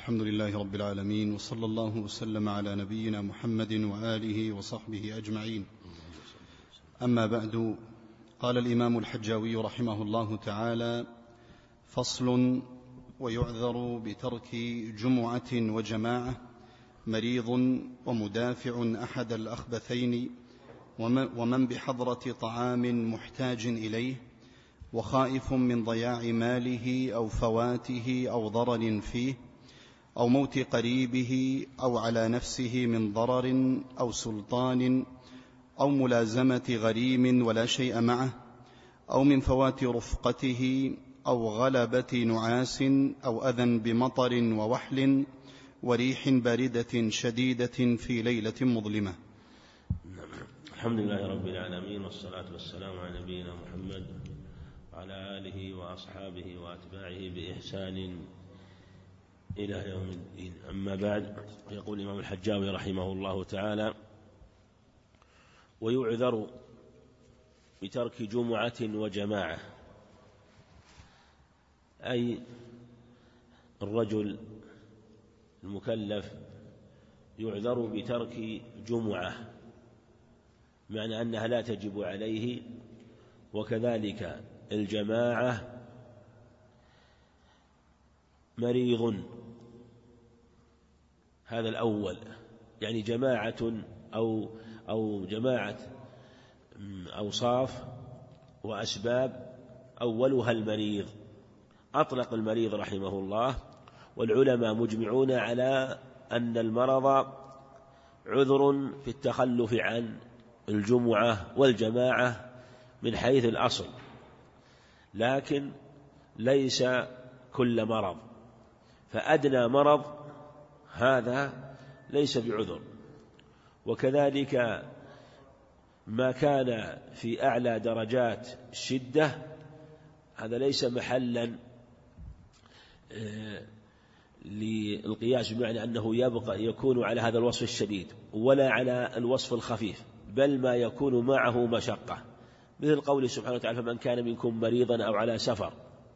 الحمد لله رب العالمين، وصلى الله وسلم على نبينا محمد وآله وصحبه أجمعين. أما بعد، قال الإمام الحجاوي رحمه الله تعالى: فصل: ويعذر بترك جمعة وجماعة مريض ومدافع أحد الأخبثين ومن بحضرة طعام محتاج إليه وخائف من ضياع ماله أو فواته أو ضرر فيه أو موت قريبه أو على نفسه من ضرر أو سلطان أو ملازمة غريم ولا شيء معه أو من فوات رفقته أو غلبة نعاس أو أذى بمطر ووحل وريح باردة شديدة في ليلة مظلمة. الحمد لله رب العالمين، والصلاة والسلام على نبينا محمد وعلى آله وأصحابه وأتباعه بإحسان إلى يوم الدين. أما بعد، يقول الإمام الحجاوي رحمه الله تعالى: ويعذر بترك جمعة وجماعة، أي الرجل المكلف يعذر بترك جمعة، معنى أنها لا تجب عليه، وكذلك الجماعة مريض. هذا الأول، يعني جماعة أو جماعة أوصاف وأسباب، أولها المريض. أطلق المريض رحمه الله، والعلماء مجمعون على أن المرض عذر في التخلف عن الجمعة والجماعة من حيث الأصل، لكن ليس كل مرض، فأدنى مرض هذا ليس بعذر. وكذلك ما كان في أعلى درجات الشدة هذا ليس محلا للقياس، بمعنى أنه يكون على هذا الوصف الشديد ولا على الوصف الخفيف، بل ما يكون معه مشقة، مثل قوله سبحانه وتعالى: فمن كان منكم مريضا أو على سفر.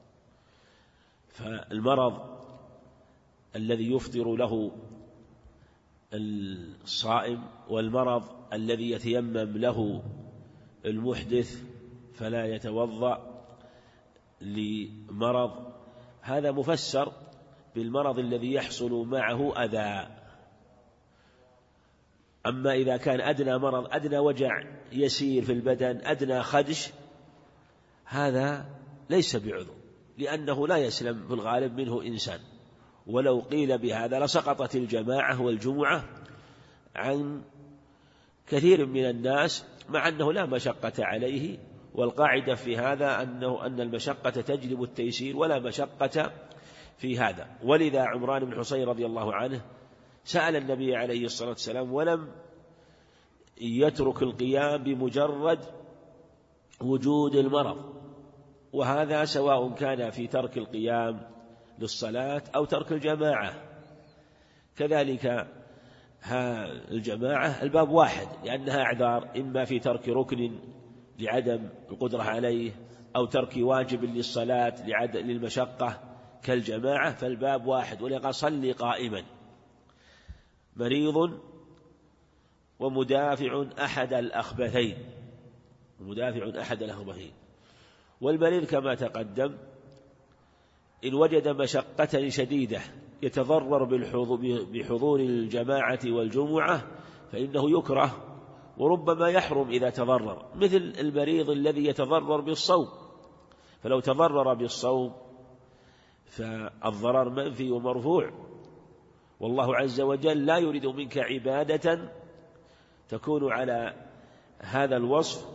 فالمرض الذي يفطر له الصائم والمرض الذي يتيمم له المحدث فلا يتوضأ لمرض، هذا مفسر بالمرض الذي يحصل معه أذى. أما إذا كان أدنى مرض، أدنى وجع يسير في البدن، أدنى خدش، هذا ليس بعذر، لأنه لا يسلم في الغالب منه إنسان. ولو قيل بهذا لسقطت الجماعة والجمعة عن كثير من الناس، مع أنه لا مشقة عليه، والقاعدة في هذا أن المشقة تجلب التيسير ولا مشقة في هذا. ولذا عمران بن حصين رضي الله عنه سأل النبي عليه الصلاة والسلام ولم يترك القيام بمجرد وجود المرض، وهذا سواء كان في ترك القيام للصلاة أو ترك الجماعة. كذلك الجماعة الباب واحد، لأنها أعذار، إما في ترك ركن لعدم القدرة عليه، أو ترك واجب للصلاة للمشقة كالجماعة، فالباب واحد. ولقد صلي قائما. مريض ومدافع أحد الأخبثين، والمريض كما تقدم إن وجد مشقة شديدة يتضرر بحضور الجماعة والجمعة فإنه يكره، وربما يحرم إذا تضرر، مثل المريض الذي يتضرر بالصوم، فلو تضرر بالصوم فالضرر منفي ومرفوع، والله عز وجل لا يريد منك عبادة تكون على هذا الوصف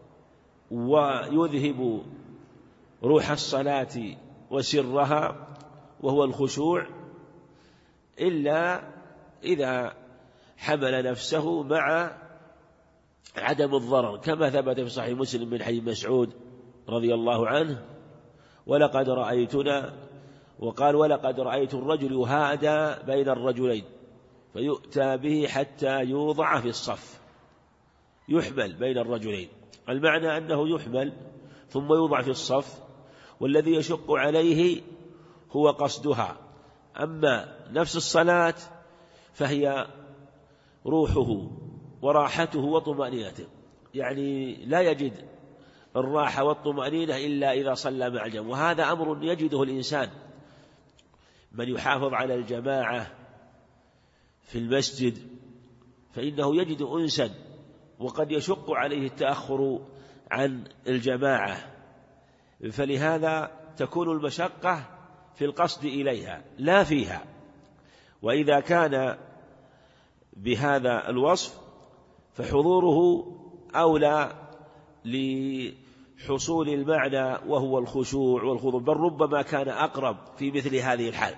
ويذهب روح الصلاة وسرها وهو الخشوع، إلا إذا حمل نفسه مع عدم الضرر، كما ثبت في صحيح مسلم من حديث مسعود رضي الله عنه: ولقد رأيتنا، وقال: ولقد رأيت الرجل يهادى بين الرجلين فيؤتى به حتى يوضع في الصف، يحمل بين الرجلين، المعنى أنه يحمل ثم يوضع في الصف، والذي يشق عليه هو قصدها، أما نفس الصلاة فهي روحه وراحته وطمأنينته، يعني لا يجد الراحة والطمأنينة إلا إذا صلى مع الجماعة، وهذا أمر يجده الإنسان. من يحافظ على الجماعة في المسجد فإنه يجد أنسا، وقد يشق عليه التأخر عن الجماعة، فلهذا تكون المشقة في القصد إليها لا فيها. وإذا كان بهذا الوصف فحضوره أولى لحصول المعنى وهو الخشوع والخضوع، بل ربما كان أقرب في مثل هذه الحال،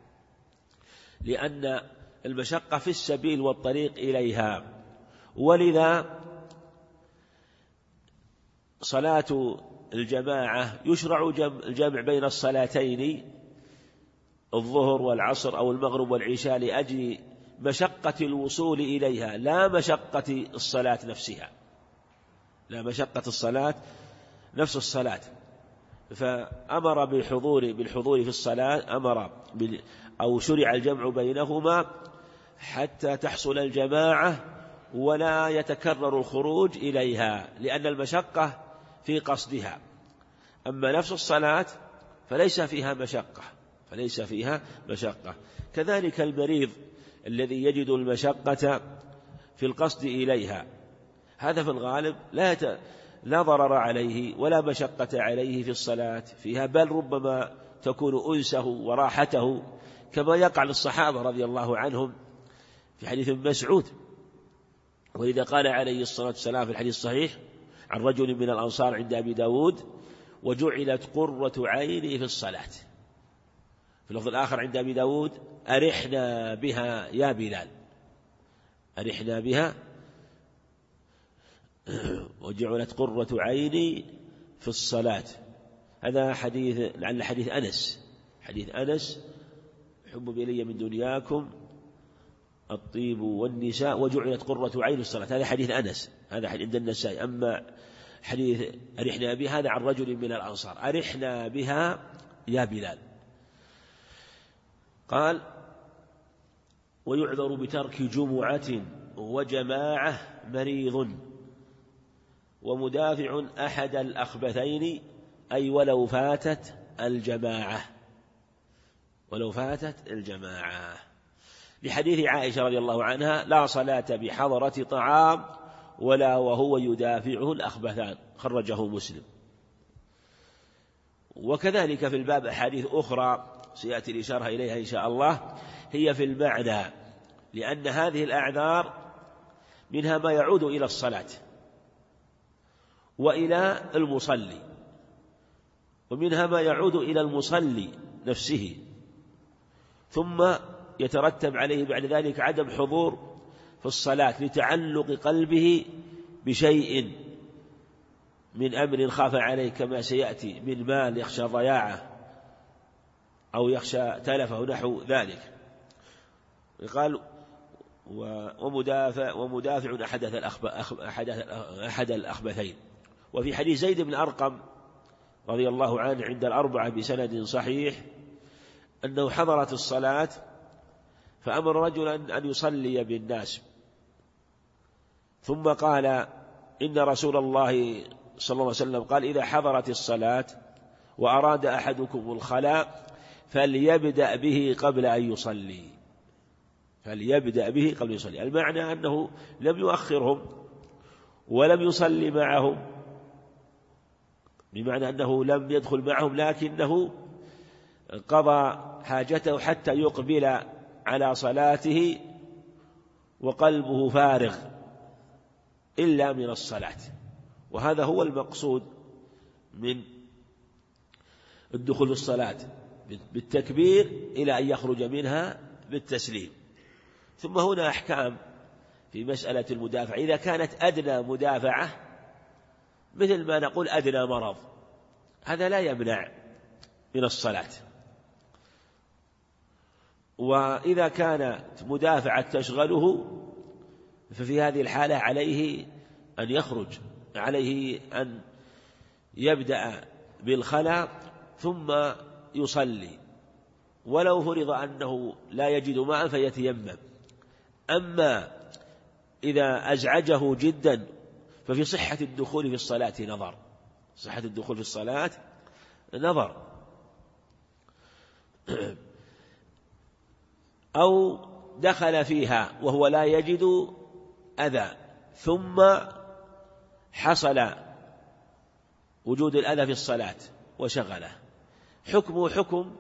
لأن المشقة في السبيل والطريق إليها. ولذا صلاة الجماعة يشرع الجمع بين الصلاتين الظهر والعصر أو المغرب والعشاء لأجل مشقة الوصول إليها، لا مشقة الصلاة نفسها، لا مشقة الصلاة نفس الصلاة. فأمر بالحضور في الصلاة، أو شرع الجمع بينهما حتى تحصل الجماعة ولا يتكرر الخروج إليها، لأن المشقة في قصدها. أما نفس الصلاة فليس فيها مشقة. كذلك المريض الذي يجد المشقة في القصد إليها، هذا في الغالب لا ضرر عليه ولا مشقة عليه في الصلاة فيها، بل ربما تكون أنسه وراحته، كما يقع للصحابة رضي الله عنهم في حديث ابن مسعود. وإذا قال عليه الصلاة والسلام في الحديث الصحيح عن رجل من الأنصار عند أبي داود: وجعلت قرة عيني في الصلاة. في اللفظ الآخر عند أبي داود: أرحنا بها يا بلال، أرحنا بها، وجعلت قرة عيني في الصلاة. هذا حديث لعل حديث أنس: حبب إلي من دنياكم الطيب والنساء وجعلت قرة عين في الصلاة. هذا حديث أنس، هذا عند النسائي. أما حديث أرحنا بها هذا عن رجل من الأنصار: أرحنا بها يا بلال. قال: ويعذر بترك جمعة وجماعة مريض ومدافع أحد الأخبثين، أي ولو فاتت الجماعة، لحديث عائشة رضي الله عنها: لا صلاة بحضرة طعام ولا وهو يدافعه الأخبثان، خرجه مسلم. وكذلك في الباب أحاديث أخرى سيأتي الإشارة إليها إن شاء الله، هي في المعنى، لأن هذه الأعذار منها ما يعود إلى الصلاة وإلى المصلي، ومنها ما يعود إلى المصلي نفسه، ثم يترتب عليه بعد ذلك عدم حضور في الصلاة لتعلق قلبه بشيء من أمر خاف عليه، كما سيأتي من مال يخشى ضياعه أو يخشى تلفه نحو ذلك. قال: ومدافع أحد الأخبثين. وفي حديث زيد بن أرقم رضي الله عنه عند الأربعة بسند صحيح أنه حضرت الصلاة فأمر رجلا أن يصلي بالناس، ثم قال: إن رسول الله صلى الله عليه وسلم قال: إذا حضرت الصلاة وأراد أحدكم الخلاء فليبدأ به قبل أن يصلي. المعنى أنه لم يؤخرهم ولم يصلي معهم، بمعنى أنه لم يدخل معهم، لكنه قضى حاجته حتى يقبل على صلاته وقلبه فارغ إلا من الصلاة. وهذا هو المقصود من الدخول في الصلاة، بالتكبير إلى أن يخرج منها بالتسليم. ثم هنا أحكام في مسألة المدافع. إذا كانت أدنى مدافعة مثل ما نقول أدنى مرض، هذا لا يمنع من الصلاة. وإذا كانت مدافعة تشغله ففي هذه الحالة عليه أن يخرج، عليه أن يبدأ بالخلاء ثم يصلي، ولو فرض أنه لا يجد ماء فيتيمم. أما إذا أزعجه جدا ففي صحة الدخول في الصلاة نظر، صحة الدخول في الصلاة نظر. أو دخل فيها وهو لا يجد أذى ثم حصل وجود الأذى في الصلاة وشغله، حكمه حكم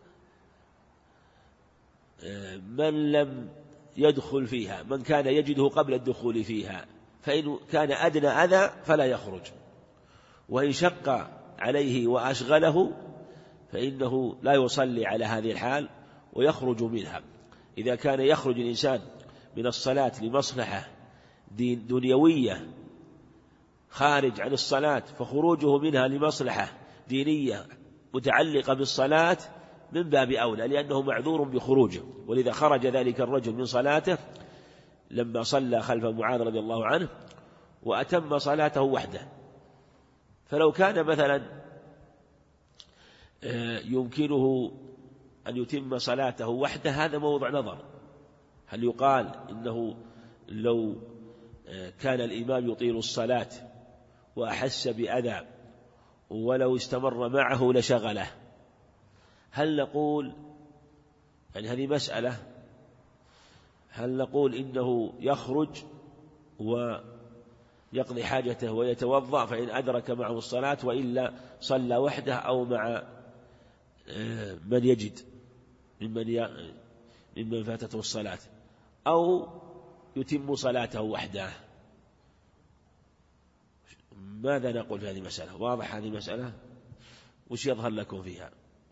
من لم يدخل فيها، من كان يجده قبل الدخول فيها، فإن كان أدنى أذى فلا يخرج، وإن شق عليه وأشغله فإنه لا يصلي على هذه الحال ويخرج منها. إذا كان يخرج الإنسان من الصلاة لمصلحة دنيوية خارج عن الصلاة، فخروجه منها لمصلحة دينية متعلقة بالصلاة من باب أولى، لأنه معذور بخروجه. ولذا خرج ذلك الرجل من صلاته لما صلى خلف معاذ رضي الله عنه وأتم صلاته وحده. فلو كان مثلا يمكنه أن يتم صلاته وحده هذا موضع نظر، هل يقال إنه لو كان الإمام يطيل الصلاة وأحس بأذى ولو استمر معه لشغله، هل نقول يعني هذه مسألة، هل نقول إنه يخرج ويقضي حاجته ويتوضأ فإن أدرك معه الصلاة، وإلا صلى وحده أو مع من يجد ممن فاتته الصلاة، أو يتم صلاته وحده؟ ماذا نقول في هذه المسألة؟ واضح هذه المسألة؟ وش يظهر لكم فيها؟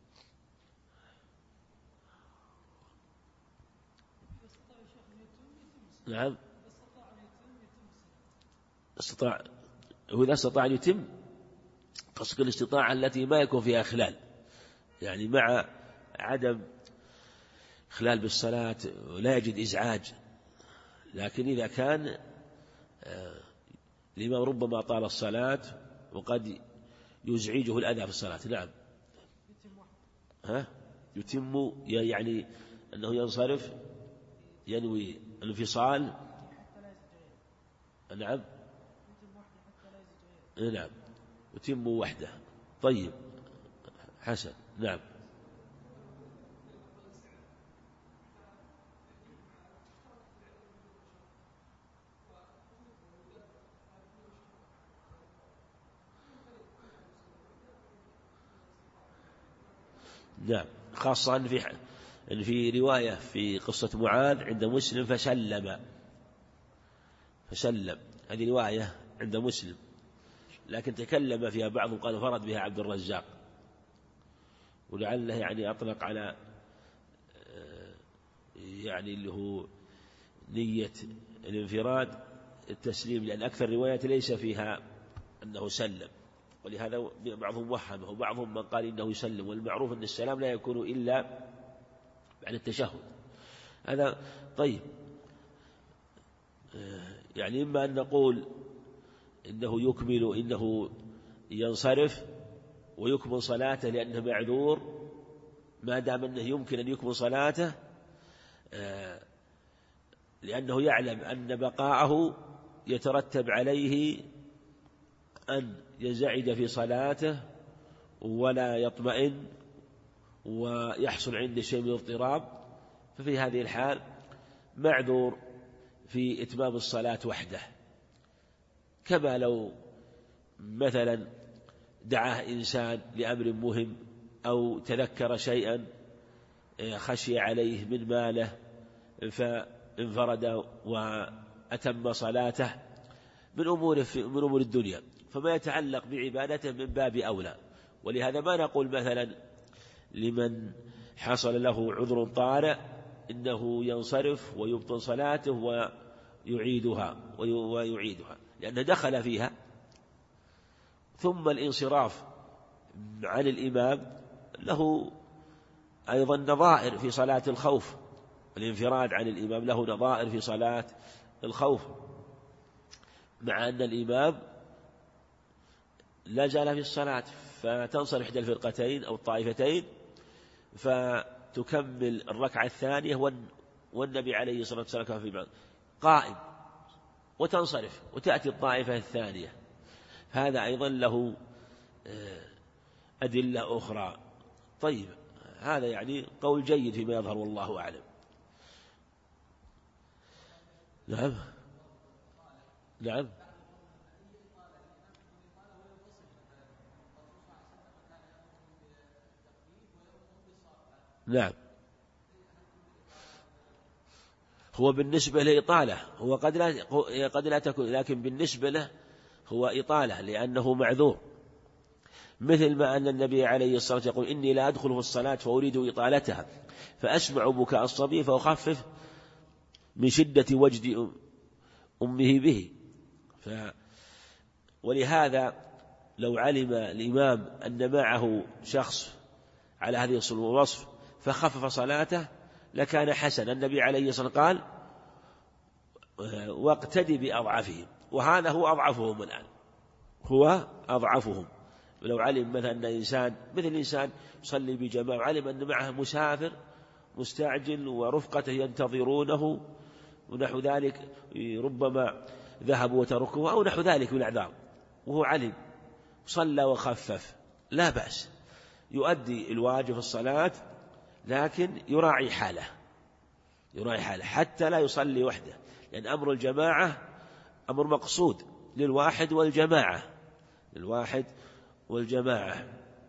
نعم، وإذا استطاع أن يتم، قصد الاستطاعة التي ما يكون فيها إخلال، يعني مع عدم إخلال بالصلاة لا يجد إزعاج. لكن إذا كان الإمام ربما طال الصلاة وقد يزعجه الأذى في الصلاة، نعم، يتم يعني أنه ينصرف ينوي الانفصال، نعم، نعم، يتم وحده. طيب، حسن، نعم. نعم، خاصة أن في رواية في قصة معاذ عند مسلم فسلم، هذه رواية عند مسلم، لكن تكلم فيها بعضهم قال فرد بها عبد الرزاق، ولعله يعني أطلق على يعني اللي هو نية الانفراد التسليم، لأن أكثر الروايات ليس فيها أنه سلم، ولهذا بعضهم وهمه وبعضهم من قال إنه يسلم، والمعروف أن السلام لا يكون إلا بعد التشهد. هذا طيب، يعني إما أن نقول إنه يكمل، إنه ينصرف ويكمل صلاته لأنه معذور، ما دام أنه يمكن أن يكمل صلاته لأنه يعلم أن بقاءه يترتب عليه أن يزعج في صلاته ولا يطمئن ويحصل عنده شيء من الاضطراب، ففي هذه الحال معذور في إتمام الصلاة وحده. كما لو مثلا دعاه إنسان لأمر مهم أو تذكر شيئا خشي عليه من ماله فانفرد وأتم صلاته من أمور الدنيا، فما يتعلق بعبادته من باب أولى. ولهذا ما نقول مثلا لمن حصل له عذر طارئ إنه ينصرف ويبطل صلاته ويعيدها لأنه دخل فيها. ثم الانصراف عن الإمام له أيضا نظائر في صلاة الخوف، الانفراد عن الإمام له نظائر في صلاة الخوف، مع أن الإمام لا زال في الصلاة فتنصرف إحدى الفرقتين أو الطائفتين تكمل الركعة الثانية والنبي عليه الصلاة والسلام كان في بعض قائم وتنصرف وتأتي الطائفة الثانية. هذا أيضا له أدلة أخرى. طيب، هذا يعني قول جيد فيما يظهر والله أعلم. نعم نعم نعم. هو بالنسبة لإطالة هو قد لا تكون، لكن بالنسبة له هو إطالة لأنه معذور، مثل ما أن النبي عليه الصلاة والسلام يقول إني لا أدخل في الصلاة فأريد إطالتها فأسمع بكاء الصبي فأخفف من شدة وجد أمه به. ولهذا لو علم الإمام أن معه شخص على هذه الوصف فخفف صلاته لكان حسن. النبي عليه الصلاة والسلام قال واقتدي بأضعفهم، وهذا هو أضعفهم الآن، هو أضعفهم. لو علم مثلا أن إنسان مثل إنسان يصلي بجماعة وعلم أن معه مسافر مستعجل ورفقته ينتظرونه ونحو ذلك، ربما ذهبوا وتركوه أو نحو ذلك من الأعذار، وهو علم صلى وخفف لا بأس، يؤدي الواجب في الصلاة، لكن يراعي حاله حتى لا يصلي وحده، لأن أمر الجماعة أمر مقصود للواحد والجماعة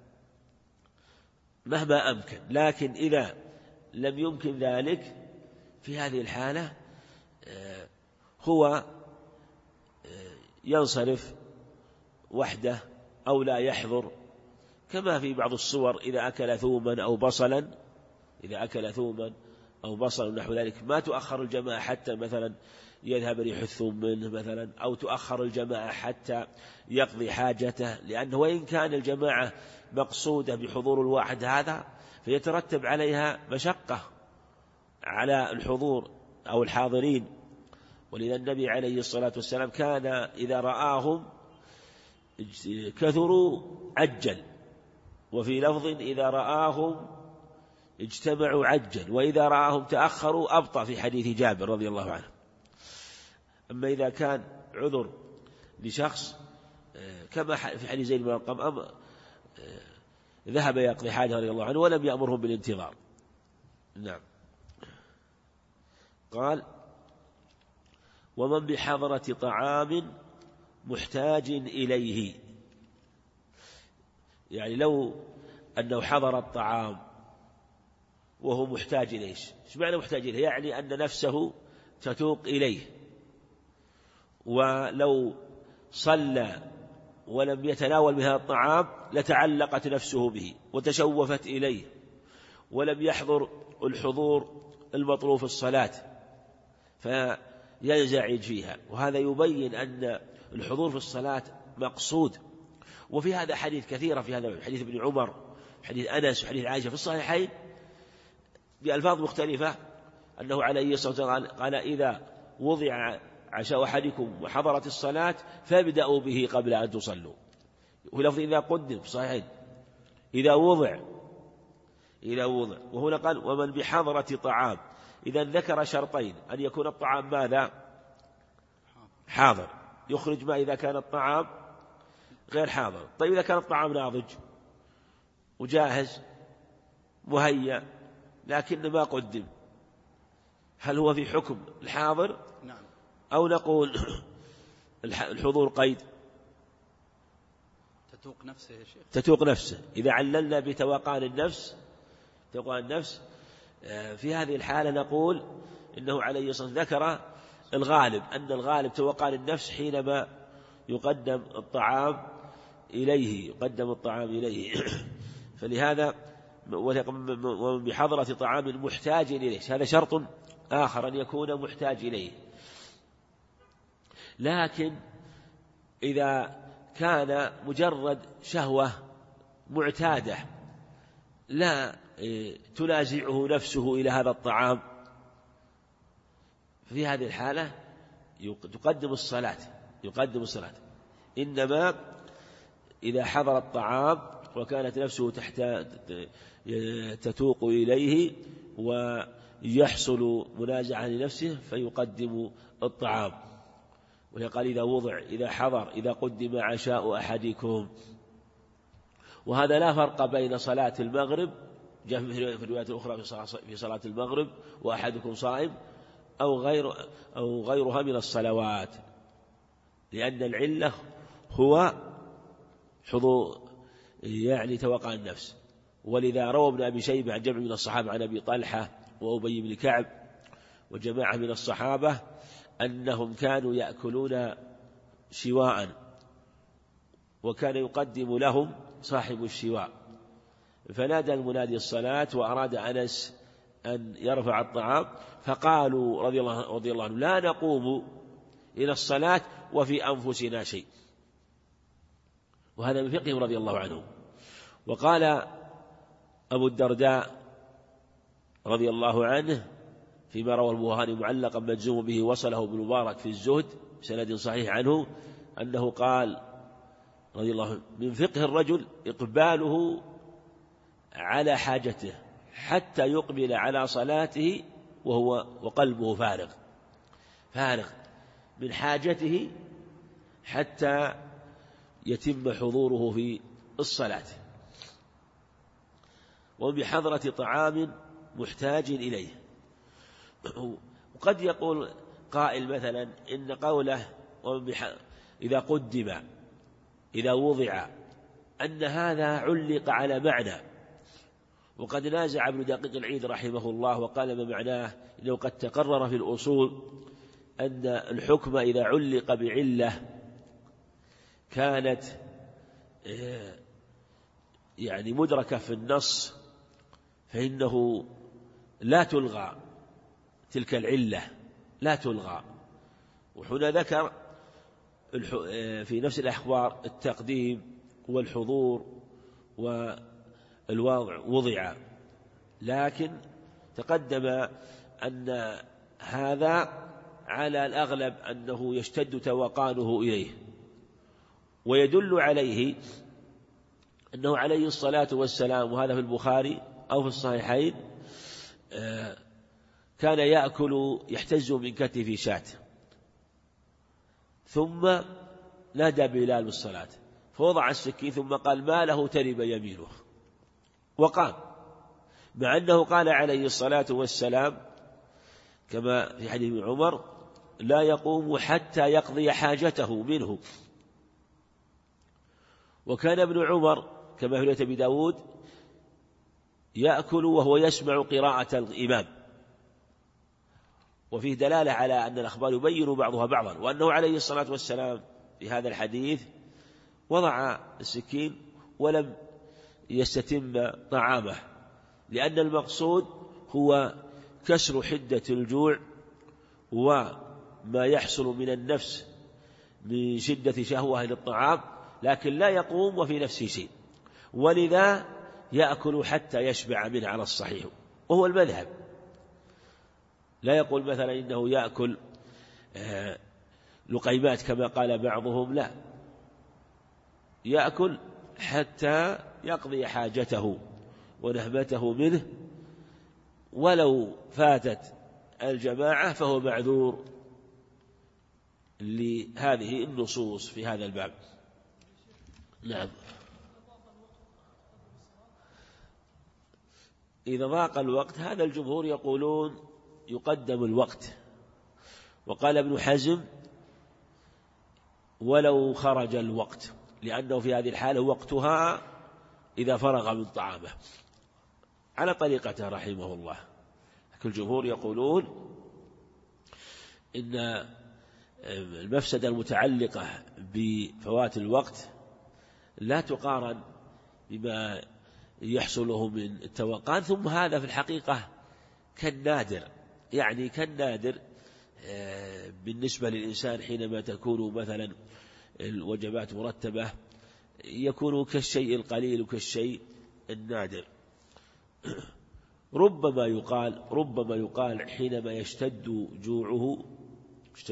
مهما أمكن. لكن إذا لم يمكن ذلك في هذه الحالة هو ينصرف وحده أو لا يحضر، كما في بعض الصور إذا أكل ثوما أو بصلا نحو ذلك ما تؤخر الجماعة حتى مثلا يذهب ريح الثوم منه مثلا، أو تؤخر الجماعة حتى يقضي حاجته، لأنه وإن كان الجماعة مقصودة بحضور الواحد هذا فيترتب عليها مشقة على الحضور أو الحاضرين. ولذا النبي عليه الصلاة والسلام كان إذا رآهم كثروا عجل، وفي لفظ إذا رآهم اجتمعوا عجل، وإذا رآهم تأخروا أبطأ، في حديث جابر رضي الله عنه. أما إذا كان عذر لشخص كما في حديث زيد بن أرقم ذهب يقضي حاجة رضي الله عنه ولم يأمرهم بالانتظار. نعم. قال ومن بحضرة طعام محتاج إليه، يعني لو أنه حضر الطعام وهو محتاج إليه. إيش معنى محتاج إليه؟ يعني أن نفسه تتوق إليه، ولو صلى ولم يتناول من هذا الطعام لتعلقت نفسه به وتشوفت إليه ولم يحضر الحضور المطلوب في الصلاة فينزعج فيها. وهذا يبين أن الحضور في الصلاة مقصود. وفي هذا حديث كثيرة، في هذا حديث ابن عمر، حديث أنس، وحديث عائشة في الصحيحين بألفاظ مختلفة أنه عليه الصلاة والسلام قال إذا وضع عشاء أحدكم وحضرت الصلاة فابدأوا به قبل أن تصلوا. ولفظ إذا قدم في الصحيحين إذا وضع. وهنا قال ومن بحضرة طعام، إذا ذكر شرطين: أن يكون الطعام ماذا؟ حاضر، يخرج ما إذا كان الطعام غير حاضر. طيب إذا كان الطعام ناضج وجاهز مهيأ لكن ما قدم، هل هو في حكم الحاضر؟ نعم. أو نقول الحضور قيد؟ تتوق نفسه يا شيخ، تتوق نفسه. إذا عللنا بتوقان النفس، في هذه الحالة نقول إنه عليه الصلاة والسلام ذكر الغالب، أن الغالب توقان النفس حينما يقدم الطعام إليه. فلهذا ومن بحضرة طعام محتاج إليه، هذا شرط آخر أن يكون محتاج إليه. لكن إذا كان مجرد شهوة معتادة لا تنازعه نفسه إلى هذا الطعام، في هذه الحالة يقدم الصلاة. إنما إذا حضر الطعام وكانت نفسه تتوق إليه ويحصل منازعة لنفسه فيقدم الطعام. وقال إذا حضر إذا قدم عشاء أحدكم. وهذا لا فرق بين صلاة المغرب، جاء في الروايات الأخرى في صلاة المغرب وأحدكم صائم أو غيرها من الصلوات، لأن العلة هو حضور توقع النفس. ولذا روى ابن أبي شيبة عن جمع من الصحابة عن أبي طلحة وأبي بن كعب وجماعة من الصحابة أنهم كانوا يأكلون شواء، وكان يقدم لهم صاحب الشواء، فنادى المنادي الصلاة وأراد أنس أن يرفع الطعام، فقالوا رضي الله عنه لا نقوم إلى الصلاة وفي أنفسنا شيء. وهذا من فقههم رضي الله عنه. وقال أبو الدرداء رضي الله عنه فيما روى البخاري معلقا مجزوم به وصله ابن مبارك في الزهد بسند صحيح عنه أنه قال رضي الله عنه من فقه الرجل إقباله على حاجته حتى يقبل على صلاته وقلبه فارغ من حاجته حتى يتم حضوره في الصلاة، وبحضرة طعام محتاج إليه. وقد يقول قائل مثلا إن قوله إذا قدم إذا وضع أن هذا علق على معنى، وقد نازع ابن دقيق العيد رحمه الله وقال ما معناه إنه قد تقرر في الأصول أن الحكم إذا علق بعلة كانت مدركة في النص فإنه لا تلغى تلك العلة، لا تلغى. وهنا ذكر في نفس الأخبار التقديم والحضور والوضع وضع، لكن تقدم أن هذا على الأغلب أنه يشتد توقانه إليه، ويدل عليه أنه عليه الصلاة والسلام، وهذا في البخاري أو في الصحيحين، كان يأكل يحتز من كتف شاة، ثم نادى بلال بالصلاة فوضع السكين ثم قال ما له ترب يمينه وقام، مع أنه قال عليه الصلاة والسلام كما في حديث عمر لا يقوم حتى يقضي حاجته منه. وكان ابن عمر كما في رواية أبي داود يأكل وهو يسمع قراءة الإمام، وفيه دلالة على أن الأخبار يبين بعضها بعضا، وأنه عليه الصلاة والسلام في هذا الحديث وضع السكين ولم يستتم طعامه، لأن المقصود هو كسر حدة الجوع وما يحصل من النفس من شدة شهوة للطعام، لكن لا يقوم وفي نفسه شيء، ولذا يأكل حتى يشبع منه على الصحيح، وهو المذهب. لا يقول مثلا إنه يأكل لقيمات كما قال بعضهم، لا، يأكل حتى يقضي حاجته ونهمته منه، ولو فاتت الجماعة فهو معذور لهذه النصوص في هذا الباب. نعم. إذا ضاق الوقت هذا الجمهور يقولون يقدم الوقت، وقال ابن حزم ولو خرج الوقت، لأنه في هذه الحالة وقتها إذا فرغ من طعامه على طريقته رحمه الله. لكن الجمهور يقولون إن المفسدة المتعلقة بفوات الوقت لا تقارن بما يحصله من التوقان، ثم هذا في الحقيقة كالنادر، كالنادر بالنسبة للإنسان حينما تكون مثلا الوجبات مرتبة، يكون كالشيء القليل وكالشيء النادر. ربما يقال حينما يشتد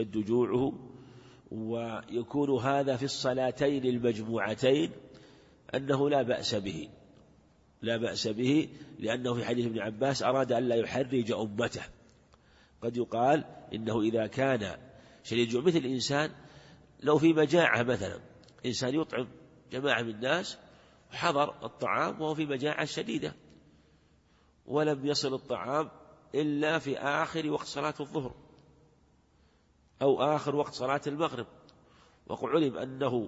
جوعه ويكون هذا في الصلاتين المجموعتين أنه لا بأس به، لا بأس به، لأنه في حديث ابن عباس أراد أن لا يحرج أمته. قد يقال إنه إذا كان شديد الجوع مثل إنسان لو في مجاعة مثلا، إنسان يطعم جماعة من الناس وحضر الطعام وهو في مجاعة شديدة ولم يصل الطعام إلا في آخر وقت صلاة الظهر أو آخر وقت صلاة المغرب، وعلم أنه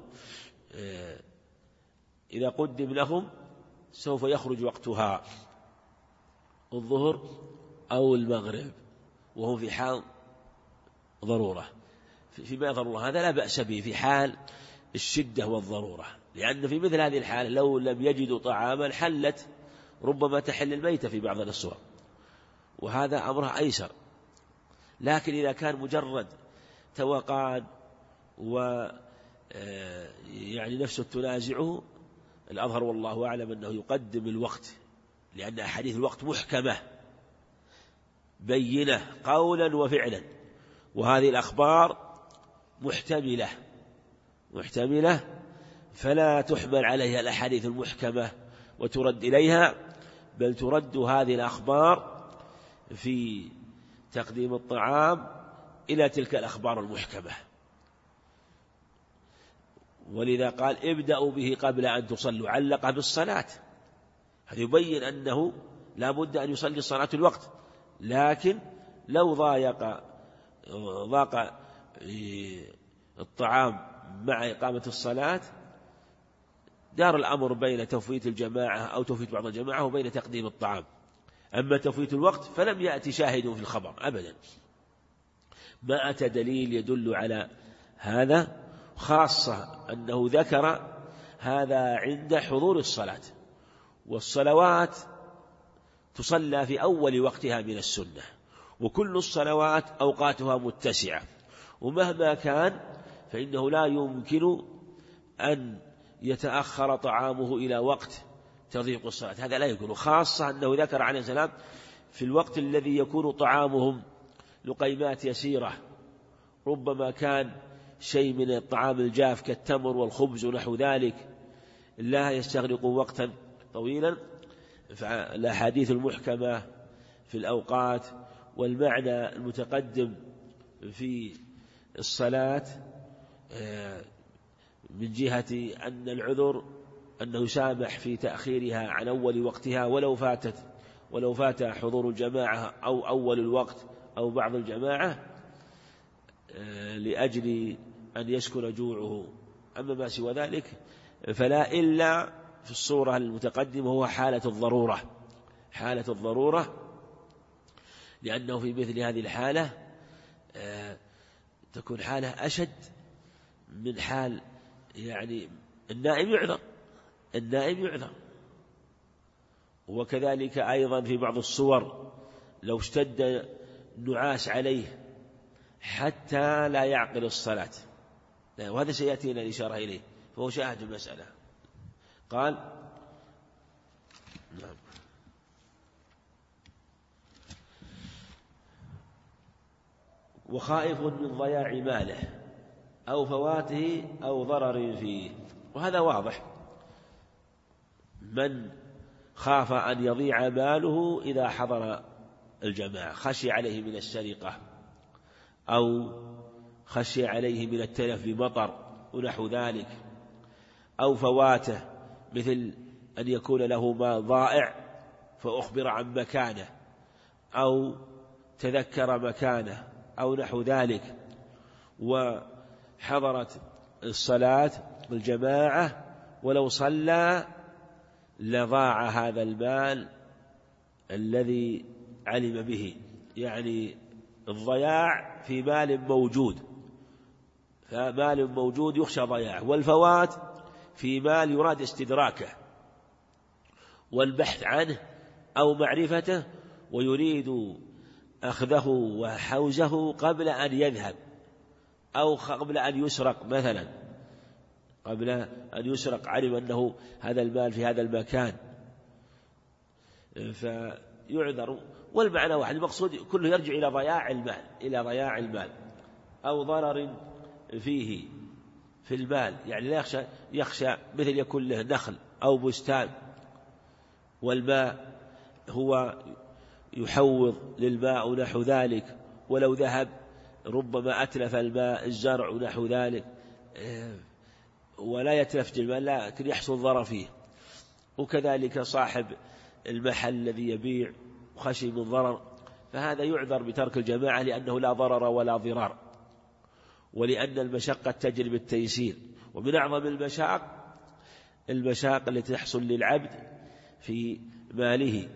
إذا قدم لهم سوف يخرج وقتها الظهر أو المغرب وهو في حال ضرورة، في ما ضرورة، هذا لا بأس به في حال الشدة والضرورة، لأن في مثل هذه الحالة لو لم يجدوا طعاما حلت، ربما تحل الميتة في بعض الصور، وهذا أمره أيسر. لكن إذا كان مجرد توقان يعني نفسه تنازعه، الأظهر والله أعلم أنه يقدم الوقت، لأن أحاديث الوقت محكمة بينة قولا وفعلا، وهذه الأخبار محتملة فلا تحمل عليها الأحاديث المحكمة وترد إليها، بل ترد هذه الأخبار في تقديم الطعام إلى تلك الأخبار المحكمة. ولذا قال ابدأوا به قبل أن تصلوا، علق بالصلاة، هذا يبين أنه لا بد أن يصلي الصلاة الوقت، لكن لو ضاق الطعام مع إقامة الصلاة دار الأمر بين تفويت الجماعة أو تفويت بعض الجماعة وبين تقديم الطعام. أما تفويت الوقت فلم يأتي شاهد في الخبر أبدا، ما أتى دليل يدل على هذا، خاصة أنه ذكر هذا عند حضور الصلاة، والصلوات تصلى في أول وقتها من السنة، وكل الصلوات أوقاتها متسعة، ومهما كان فإنه لا يمكن أن يتأخر طعامه إلى وقت تضيق الصلاة، هذا لا يكون، خاصة أنه ذكر عليه السلام في الوقت الذي يكون طعامهم لقيمات يسيرة، ربما كان شيء من الطعام الجاف كالتمر والخبز ونحو ذلك لا يستغرق وقتا طويلا. فالأحاديث المحكمة في الأوقات والمعنى المتقدم في الصلاة من جهة أن العذر أنه يسامح في تأخيرها عن أول وقتها ولو فات حضور الجماعة أو أول الوقت أو بعض الجماعة لأجل أن يسكن جوعه. أما ما سوى ذلك فلا إلا في الصورة المتقدمة هو حالة الضرورة، لأنه في مثل هذه الحالة تكون حالة أشد من حال يعني النائم يعذر، وكذلك أيضا في بعض الصور لو اشتد النعاس عليه حتى لا يعقل الصلاة، وهذا سيأتينا الإشارة إليه، فهو شاهد المسألة. قال نعم. وخائف من ضياع ماله أو فواته أو ضرر فيه، وهذا واضح، من خاف أن يضيع ماله إذا حضر الجماعة، خشي عليه من السرقة أو خشي عليه من التلف بمطر ونحو ذلك، أو فواته مثل أن يكون له مال ضائع فأخبر عن مكانه أو تذكر مكانه أو نحو ذلك وحضرت الصلاة الجماعة ولو صلى لضاع هذا المال الذي علم به، يعني الضياع في مال موجود، فمال موجود يخشى ضياعه، والفوات في مال يراد استدراكه والبحث عنه أو معرفته ويريد أخذه وحوزه قبل أن يذهب أو قبل أن يسرق مثلا، قبل أن يسرق علم أنه هذا المال في هذا المكان فيعذر. والمعنى واحد، المقصود كله يرجع إلى ضياع المال أو ضرر فيه في المال، يعني لا يخشى مثل يكون له نخل أو بستان والماء هو يحوض للماء ونحو ذلك، ولو ذهب ربما أتلف الماء الزرع ونحو ذلك، ولا يتلف الماء لكن يحصل ضرر فيه. وكذلك صاحب المحل الذي يبيع خشي من ضرر، فهذا يعذر بترك الجماعة لأنه لا ضرر ولا ضرار، ولأن المشقة تجري بالتيسير. ومن أعظم المشاق التي تحصل للعبد في ماله.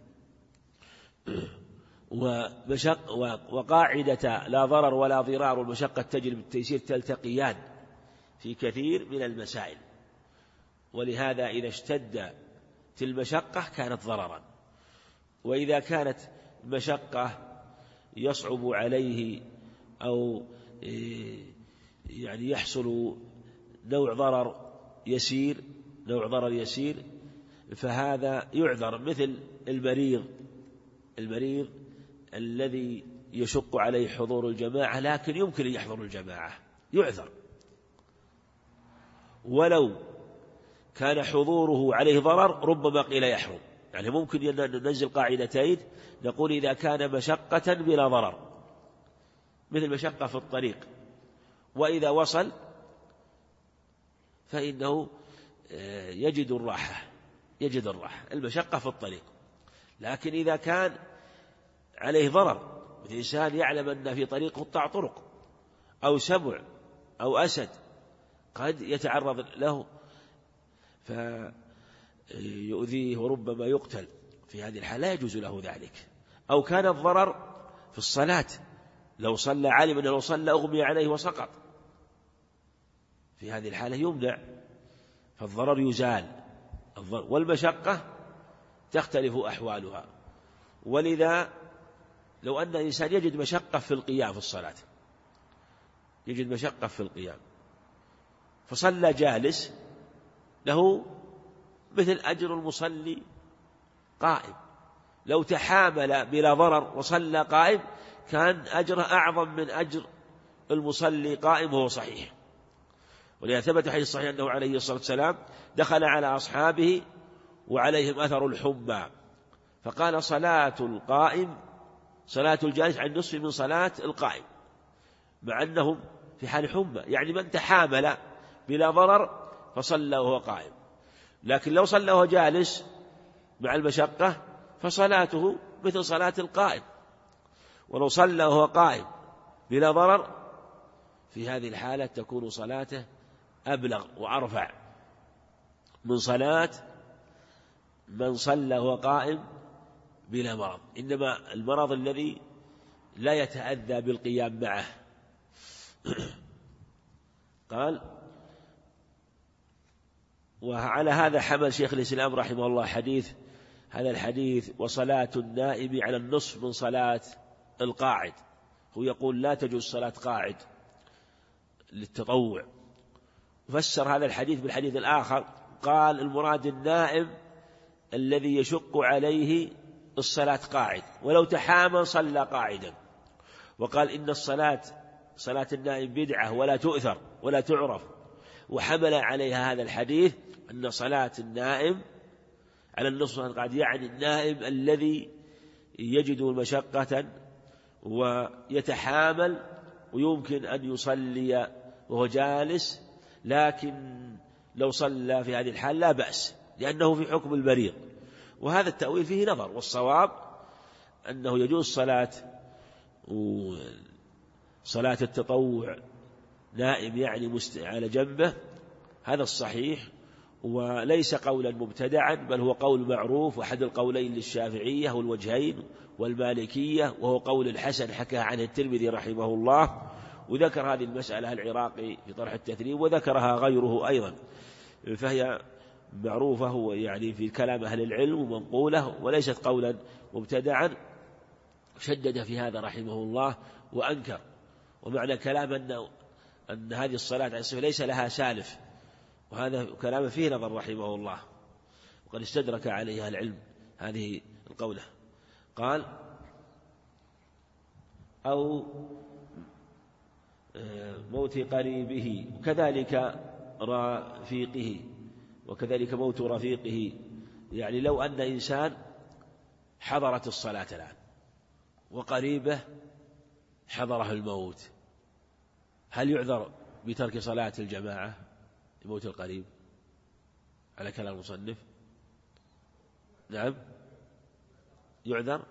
وقاعدة لا ضرر ولا ضرار والمشقة تجري بالتيسير تلتقيان في كثير من المسائل، ولهذا إذا اشتدت المشقة كانت ضررا، وإذا كانت مشقة يصعب عليه أو يعني يحصل نوع ضرر يسير فهذا يعذر، مثل المريض الذي يشق عليه حضور الجماعة لكن يمكن أن يحضر الجماعة يعذر، ولو كان حضوره عليه ضرر ربما قيل يحرم. يعني ممكن ننزل قاعدتين، نقول إذا كان مشقة بلا ضرر مثل مشقة في الطريق، وإذا وصل فإنه يجد الراحة المشقة في الطريق. لكن إذا كان عليه ضرر، مثل إنسان يعلم أن في طريق قطاع طرق أو سبع أو أسد قد يتعرض له فيؤذيه وربما يقتل، في هذه الحالة لا يجوز له ذلك. أو كان الضرر في الصلاة، لو صلى عالم أنه لو صلى أغمي عليه وسقط، في هذه الحالة يمنع، فالضرر يزال. والمشقة تختلف أحوالها، ولذا لو أن الإنسان يجد مشقة في القيام في الصلاة، فصلى جالس له مثل أجر المصلي قائم. لو تحامل بلا ضرر وصلى قائم كان أجره أعظم من أجر المصلي قائم وهو صحيح. ولذا ثبت حديث صحيح أنه عليه الصلاة والسلام دخل على أصحابه وعليهم أثر الحمى، فقال صلاة الجالس عن نصف من صلاة القائم، مع أنهم في حال حمى، يعني من تحامل بلا ضرر فصلى وهو قائم. لكن لو صلى وهو جالس مع المشقة فصلاته مثل صلاة القائم، ولو صلى وهو قائم بلا ضرر في هذه الحالة تكون صلاته أبلغ وأرفع من صلاة من صلى وهو قائم بلا مرض. إنما المرض الذي لا يتأذى بالقيام معه. قال: وعلى هذا حمل شيخ الإسلام رحمه الله هذا الحديث وصلاة النائم على النصف من صلاة القاعد. هو يقول لا تجوز صلاة قاعد للتطوع، فسر هذا الحديث بالحديث الآخر، قال المراد النائم الذي يشق عليه الصلاة قاعد، ولو تحامل صلى قاعدا. وقال إن صلاة النائم بدعة ولا تؤثر ولا تعرف، وحمل عليها هذا الحديث أن صلاة النائم على النصف قاعد، يعني النائم الذي يجد مشقة ويتحامل ويمكن أن يصلي وهو جالس، لكن لو صلى في هذه الحال لا بأس لأنه في حكم المريض. وهذا التأويل فيه نظر، والصواب أنه يجوز صلاة التطوع نائم يعني على جنبه، هذا الصحيح، وليس قولا مبتدعا، بل هو قول معروف، وأحد القولين للشافعية والوجهين والمالكية، وهو قول الحسن حكى عنه الترمذي رحمه الله، وذكر هذه المسألة العراقي في طرح التثريب، وذكرها غيره أيضا، فهي معروفة يعني في كلام أهل العلم ومنقولة، وليست قولا مبتدعا. شدد في هذا رحمه الله وأنكر، ومعنى كلام أن هذه الصلاة على الصفة ليس لها سالف، وهذا كلام فيه نظر رحمه الله، وقد استدرك عليها العلم هذه القولة. قال: أو موت قريبه، وكذلك رفيقه، وكذلك موت رفيقه. يعني لو أن إنسان حضرت الصلاة الآن وقريبه حضره الموت، هل يعذر بترك صلاة الجماعة لموت القريب على كلام المصنف؟ نعم يعذر.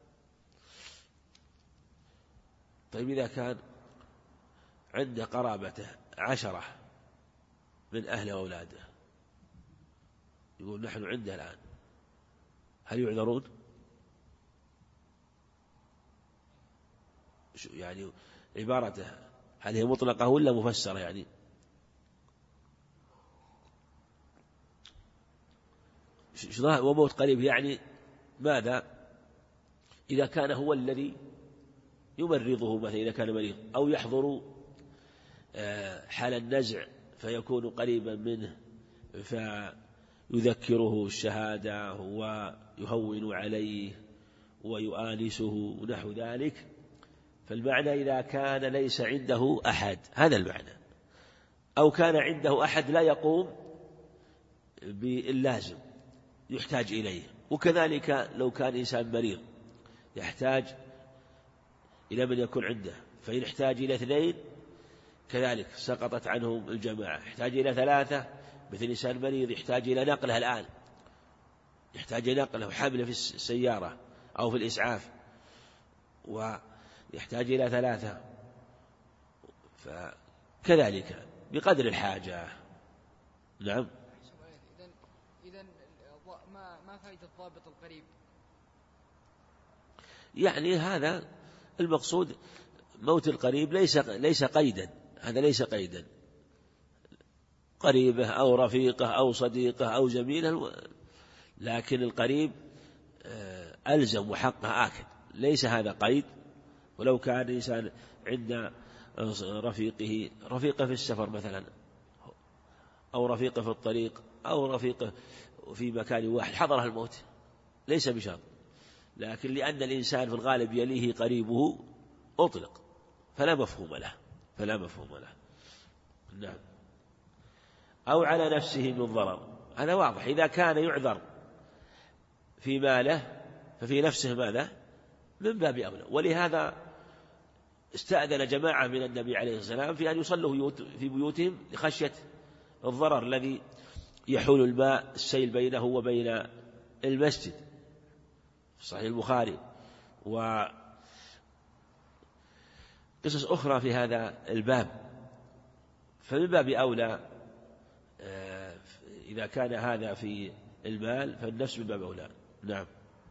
طيب إذا كان عند قرابته 10 من أهله وأولاده، يقول نحن عنده الآن، هل يعذرون؟ يعني عبارته هل هي مطلقة ولا مفسرة؟ يعني وموت قريب يعني ماذا؟ إذا كان هو الذي يمرضه مثلا إذا كان مريض، أو يحضر حال النزع فيكون قريبا منه فيذكره الشهادة ويهون عليه ويؤانسه ونحو ذلك. فالمعنى إذا كان ليس عنده أحد، هذا المعنى، أو كان عنده أحد لا يقوم باللازم يحتاج إليه. وكذلك لو كان إنسان مريض يحتاج إلى من يكون عنده، فإن احتاج إلى 2 كذلك سقطت عنهم الجماعة. يحتاج إلى 3 مثل إنسان مريض يحتاج إلى نقله الآن، يحتاج إلى نقله وحمله في السيارة أو في الإسعاف، ويحتاج إلى 3، فكذلك بقدر الحاجة. نعم. إذن ما فائدة ضابط القريب؟ يعني هذا المقصود، موت القريب ليس قيدا، هذا ليس قيدا، قريبه أو رفيقه أو صديقه أو زميله، لكن القريب ألزم وحقه آكد، ليس هذا قيد. ولو كان إنسان عند رفيقه في السفر مثلا، أو رفيقه في الطريق، أو رفيقه في مكان واحد حضره الموت، ليس بشرط، لكن لأن الإنسان في الغالب يليه قريبه أطلق، فلا مفهوم له. نعم. أو على نفسه من ضرر، هذا واضح. إذا كان يعذر في ماله ففي نفسه ماذا؟ من باب أولى. ولهذا استأذن جماعة من النبي عليه الصلاة والسلام في أن يصلوا في بيوتهم لخشية الضرر الذي يحول الماء السيل بينه وبين المسجد، في صحيح البخاري. وقصص أخرى في هذا الباب، فمن باب أولى إذا كان هذا في المال فالنفس من باب أولى. نعم.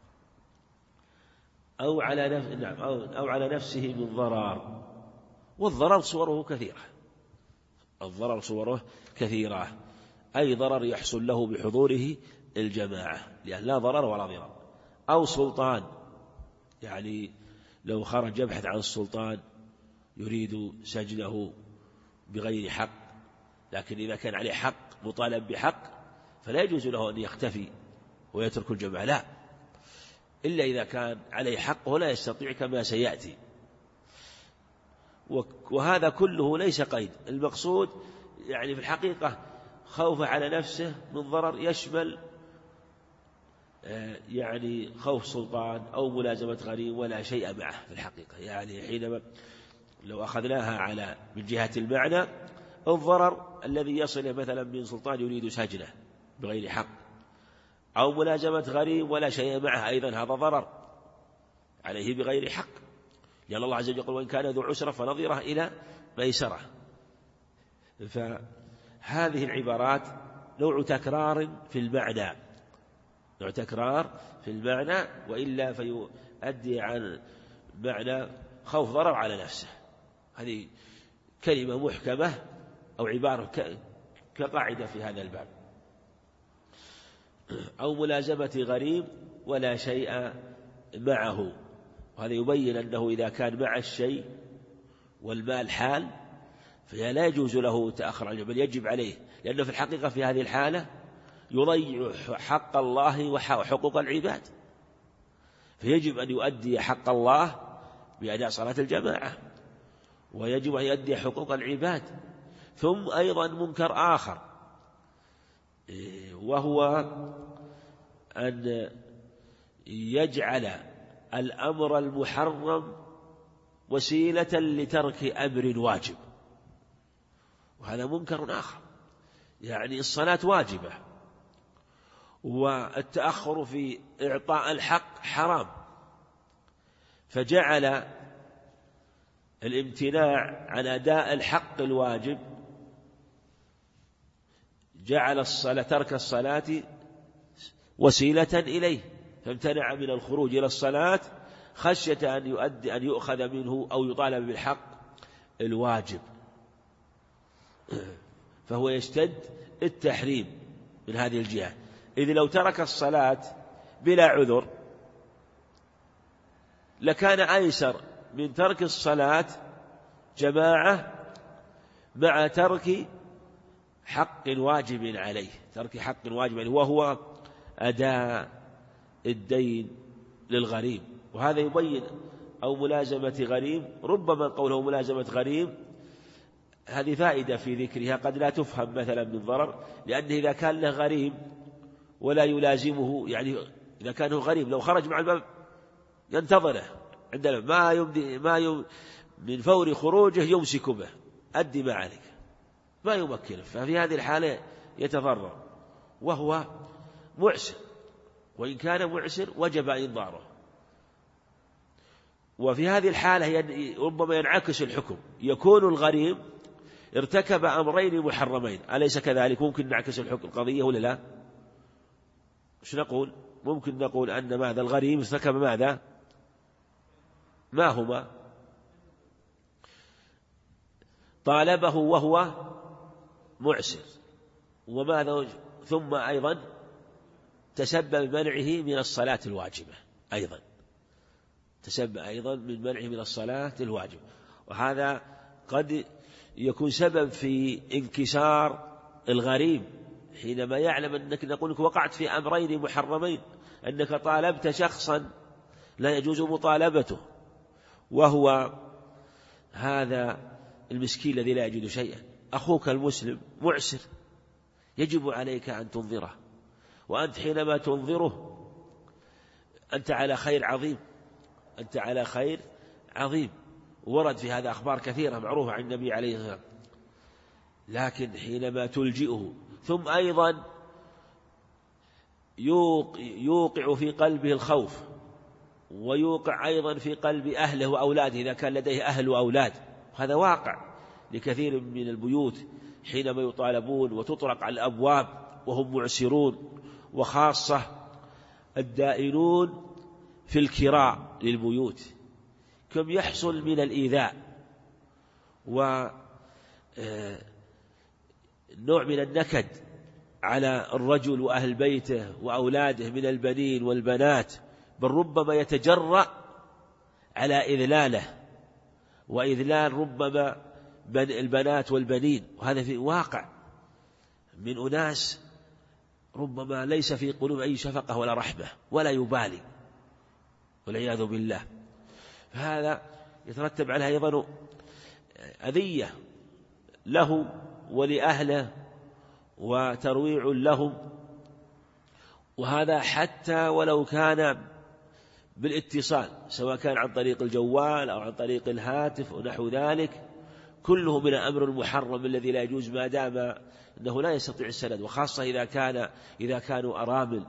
أو على نفسه من ضرر، والضرر صوره كثيرة، أي ضرر يحصل له بحضوره الجماعة، لأن لا ضرر ولا ضرر. أو سلطان، يعني لو خرج يبحث عن السلطان يريد سجنه بغير حق، لكن إذا كان عليه حق مطالب بحق فلا يجوز له أن يختفي ويترك الجماعة، لا، إلا إذا كان عليه حق ولا يستطيع كما سيأتي. وهذا كله ليس قيد. المقصود يعني في الحقيقة خوف على نفسه من ضرر يشمل يعني خوف سلطان أو ملازمة غريم ولا شيء معه في الحقيقة. يعني حينما لو أخذناها من جهة المعنى، الضرر الذي يصل مثلا من سلطان يريد سجنه بغير حق، أو ملازمة غريم ولا شيء معه، أيضا هذا ضرر عليه بغير حق، لأن الله عز وجل يقول وإن كان ذو عسرة فنظرة إلى ميسرة. فهذه العبارات نوع تكرار في المعنى، وإلا فيؤدي عن معنى خوف ضرر على نفسه. هذه كلمة محكمة أو عبارة كقاعدة في هذا الباب. أو ملازمة غريب ولا شيء معه، وهذا يبين أنه إذا كان مع الشيء والمال حال فلا يجوز له تأخر عنه، بل يجب عليه، لأنه في الحقيقة في هذه الحالة يضيع حق الله وحقوق العباد، فيجب أن يؤدي حق الله بأداء صلاة الجماعة، ويجب أن يؤدي حقوق العباد. ثم أيضا منكر آخر، وهو أن يجعل الأمر المحرم وسيلة لترك أمر واجب، وهذا منكر آخر. يعني الصلاة واجبة، والتأخر في إعطاء الحق حرام، فجعل الامتناع عن أداء الحق الواجب، جعل ترك الصلاة وسيلة إليه، فامتنع من الخروج إلى الصلاة خشية أن يؤخذ منه أو يطالب بالحق الواجب، فهو يشتد التحريم من هذه الجهة. إذ لو ترك الصلاة بلا عذر لكان أيسر من ترك الصلاة جماعة مع ترك حق واجب عليه، ترك حق واجب عليه وهو أداء الدين للغريم. وهذا يبين أو ملازمة غريم، ربما قوله ملازمة غريم هذه فائدة في ذكرها قد لا تفهم مثلا من ضرر، لأنه إذا كان له غريم ولا يلازمه، يعني إذا كان هو غريب لو خرج مع الباب ينتظره عندنا من فور خروجه يمسك به، أدي ما عليك، ما يمكنه، ففي هذه الحالة يتضرر وهو معسر، وإن كان معسر وجب إنظاره. وفي هذه الحالة ربما ينعكس الحكم، يكون الغريم ارتكب أمرين محرمين، أليس كذلك؟ ممكن نعكس الحكم القضية ولا لا؟ ايش نقول؟ ممكن نقول أن ماذا الغريم ارتكب ماذا؟ ما هما؟ طالبه وهو معسر، وماذا؟ ثم أيضا تسبب منعه من الصلاة الواجبة، أيضا تسبب أيضا من منعه من الصلاة الواجبة، وهذا قد يكون سبب في انكسار الغريم حينما يعلم أنك نقول لك وقعت في أمرين محرمين، أنك طالبت شخصا لا يجوز مطالبته، وهو هذا المسكين الذي لا يجد شيئا، أخوك المسلم معسر يجب عليك أن تنظره، وأنت حينما تنظره أنت على خير عظيم، أنت على خير عظيم. ورد في هذا أخبار كثيرة معروفة عن النبي عليه الصلاة والسلام. لكن حينما تلجئه ثم أيضا يوقع في قلبه الخوف، ويوقع أيضا في قلب أهله وأولاده إذا كان لديه أهل وأولاد، هذا واقع لكثير من البيوت حينما يطالبون وتطرق على الأبواب وهم معسرون، وخاصة الدائنون في الكراء للبيوت، كم يحصل من الإيذاء ونوع من النكد على الرجل وأهل بيته وأولاده من البنين والبنات، بل ربما يتجرأ على إذلاله وإذلال ربما البنات والبنين، وهذا في واقع من أناس ربما ليس في قلوب أي شفقة ولا رحمة ولا يبالي والعياذ بالله. فهذا يترتب عليها أيضا أذية له ولأهله وترويع لهم، وهذا حتى ولو كان بالاتصال، سواء كان عن طريق الجوال أو عن طريق الهاتف ونحو ذلك، كله من الأمر المحرم الذي لا يجوز ما دام أنه لا يستطيع السند، وخاصة إذا كانوا أرامل.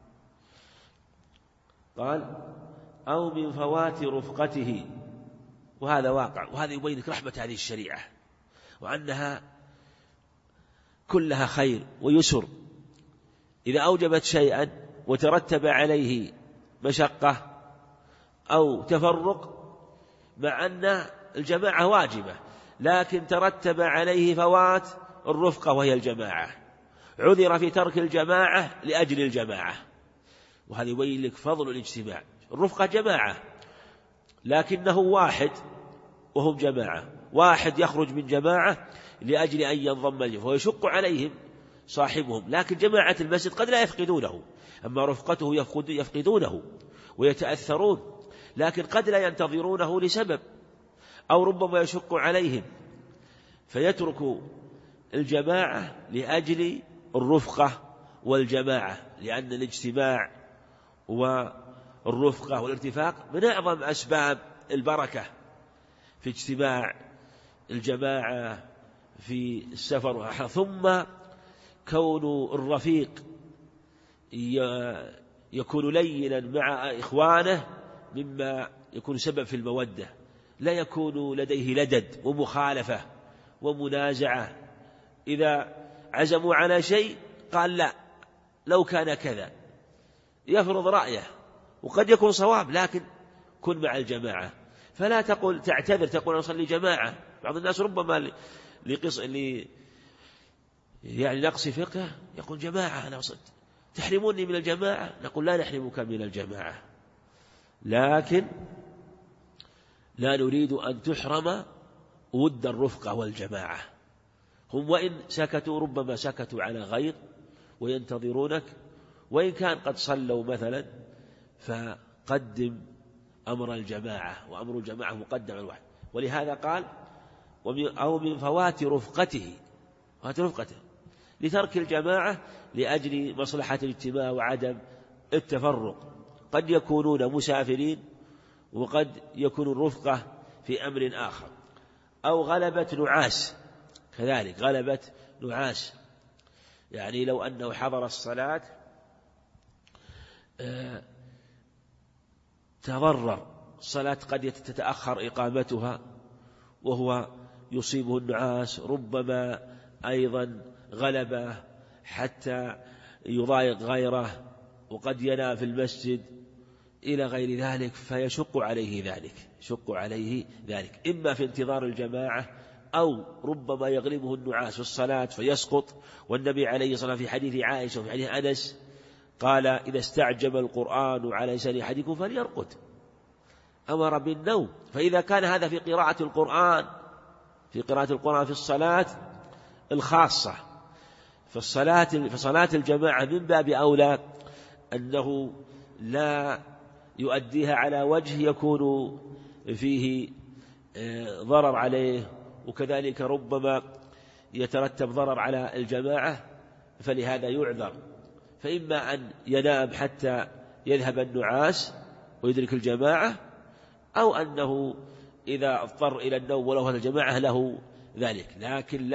قال أو من فوات رفقته، وهذا واقع، وهذا يبين لك رحمة هذه الشريعة وأنها كلها خير ويسر. إذا أوجبت شيئا وترتب عليه مشقة أو تفرق، مع أن الجماعة واجبة لكن ترتب عليه فوات الرفقة وهي الجماعة، عذر في ترك الجماعة لأجل الجماعة، وهذا يبين لك فضل الاجتماع. الرفقة جماعة لكنه واحد وهم جماعة، واحد يخرج من جماعة لأجل أن ينضم الجماعة ويشق عليهم صاحبهم، لكن جماعة المسجد قد لا يفقدونه، أما رفقته يفقدونه ويتأثرون، لكن قد لا ينتظرونه لسبب، أو ربما يشق عليهم فيترك الجماعة لأجل الرفقة والجماعة، لأن الاجتماع والرفقة والارتفاق من أعظم أسباب البركة في اجتماع الجماعة في السفر. ثم كون الرفيق يكون لينا مع إخوانه مما يكون سبب في المودة، لا يكون لديه لدد ومخالفة ومنازعة. إذا عزموا على شيء قال لا لو كان كذا، يفرض رأيه وقد يكون صواب، لكن كن مع الجماعة. فلا تقول تعتذر تقول أنا أصلي جماعة. بعض الناس ربما يعني نقص فقه يقول جماعة أنا أصلت تحرموني من الجماعة. نقول لا نحرمك من الجماعة، لكن لا نريد أن تحرم ود الرفقة والجماعة. هم وإن سكتوا ربما سكتوا على غير وينتظرونك، وإن كان قد صلوا مثلا فقدم أمر الجماعة، وأمر الجماعة مقدم على الواحد. ولهذا قال أو من فوات رفقته لترك الجماعة لأجل مصلحة الاجتماع وعدم التفرق. قد يكونون مسافرين وقد يكون الرفقة في أمر آخر، أو غلبة نعاس، كذلك غلبة نعاس، يعني لو أنه حضر الصلاة تضرر، الصلاة قد تتأخر إقامتها وهو يصيبه النعاس، ربما أيضا غلبه حتى يضايق غيره، وقد ينام في المسجد إلى غير ذلك، فيشق عليه ذلك إما في انتظار الجماعة أو ربما يغلبه النعاس في الصلاة فيسقط. والنبي عليه الصلاة والسلام في حديث عائشة وفي حديث أنس قال إذا استعجب القرآن على لسان أحدكم فليرقد، أمر بالنوم. فإذا كان هذا في قراءة القرآن في الصلاة الخاصة، في صلاة الجماعة من باب أولى أنه لا يؤديها على وجه يكون فيه ضرر عليه، وكذلك ربما يترتب ضرر على الجماعة، فلهذا يعذر. فإما أن ينام حتى يذهب النعاس ويدرك الجماعة، أو أنه إذا اضطر إلى النوم ولو هذا الجماعة له ذلك، لكن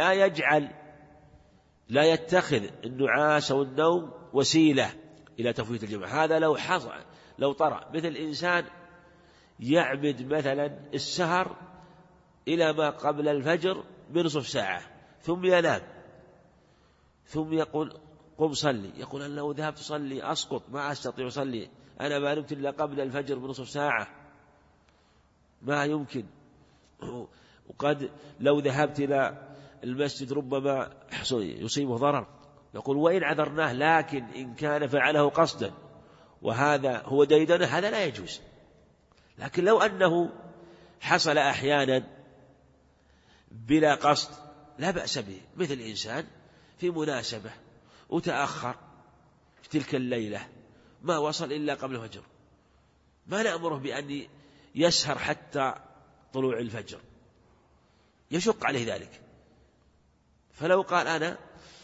لا يتخذ النعاس أو النوم وسيلة إلى تفويت الجماعة. هذا لو طرأ مثل إنسان يعمد مثلا السهر إلى ما قبل الفجر بنصف ساعة ثم ينام، ثم يقول قم صلي، يقول أنا لو ذهبت صلي أسقط، ما أستطيع أصلي، أنا ما نمت إلا قبل الفجر بنصف ساعة، ما يمكن. وقد لو ذهبت إلى المسجد ربما يصيبه ضرر. يقول وإن عذرناه، لكن إن كان فعله قصدا وهذا هو ديدنه هذا لا يجوز. لكن لو أنه حصل أحيانا بلا قصد لا بأس به، مثل إنسان في مناسبة وتأخر في تلك الليلة ما وصل إلا قبل الفجر، ما نأمره بأن يسهر حتى طلوع الفجر، يشق عليه ذلك. فلو قال أنا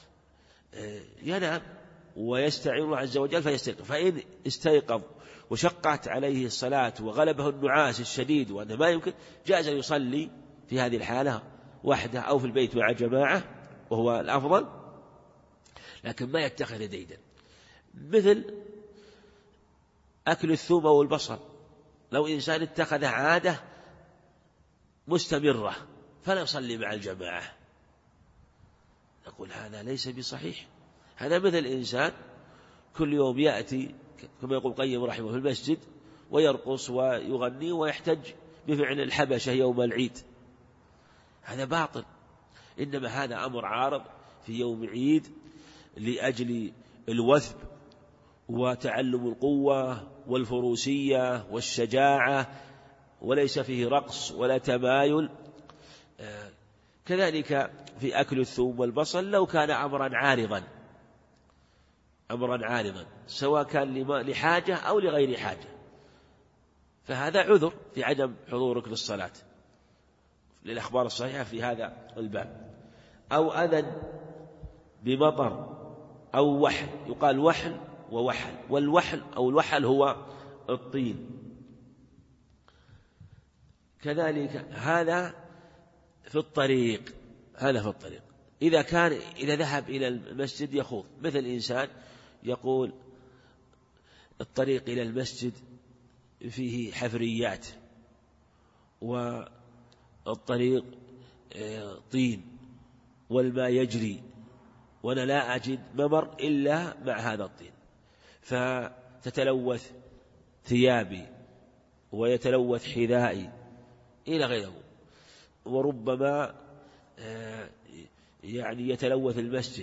ينام ويستعين الله عز وجل فيستيقظ، فإن استيقظ وشقت عليه الصلاة وغلبه النعاس الشديد وأنه ما يمكن، جاز أن يصلي في هذه الحالة وحده أو في البيت مع جماعة وهو الأفضل، لكن ما يتخذ ديدا. مثل أكل الثوم والبصل، لو إنسان اتخذ عادة مستمرة فلا يصلي مع الجماعة، نقول هذا ليس بصحيح. هذا مثل إنسان كل يوم يأتي كما يقول القيم رحمه في المسجد ويرقص ويغني ويحتج بفعل الحبشة يوم العيد، هذا باطل. إنما هذا أمر عارض في يوم عيد لأجل الوثب وتعلم القوة والفروسية والشجاعة، وليس فيه رقص ولا تمايل. كذلك في أكل الثوم والبصل لو كان أمرا عارضا سواء كان لحاجة أو لغير حاجة، فهذا عذر في عدم حضورك للصلاة للأخبار الصحيحة في هذا الباب. أو أذى بمطر أو وحل، يقال وحل ووحل، والوحل أو الوحل هو الطين. كذلك هذا في الطريق، إذا ذهب إلى المسجد يخوض، مثل إنسان يقول الطريق إلى المسجد فيه حفريات والطريق طين والماء يجري وأنا لا أجد ممر إلا مع هذا الطين، فتتلوث ثيابي ويتلوث حذائي إلى غيره، وربما يتلوث المسجد.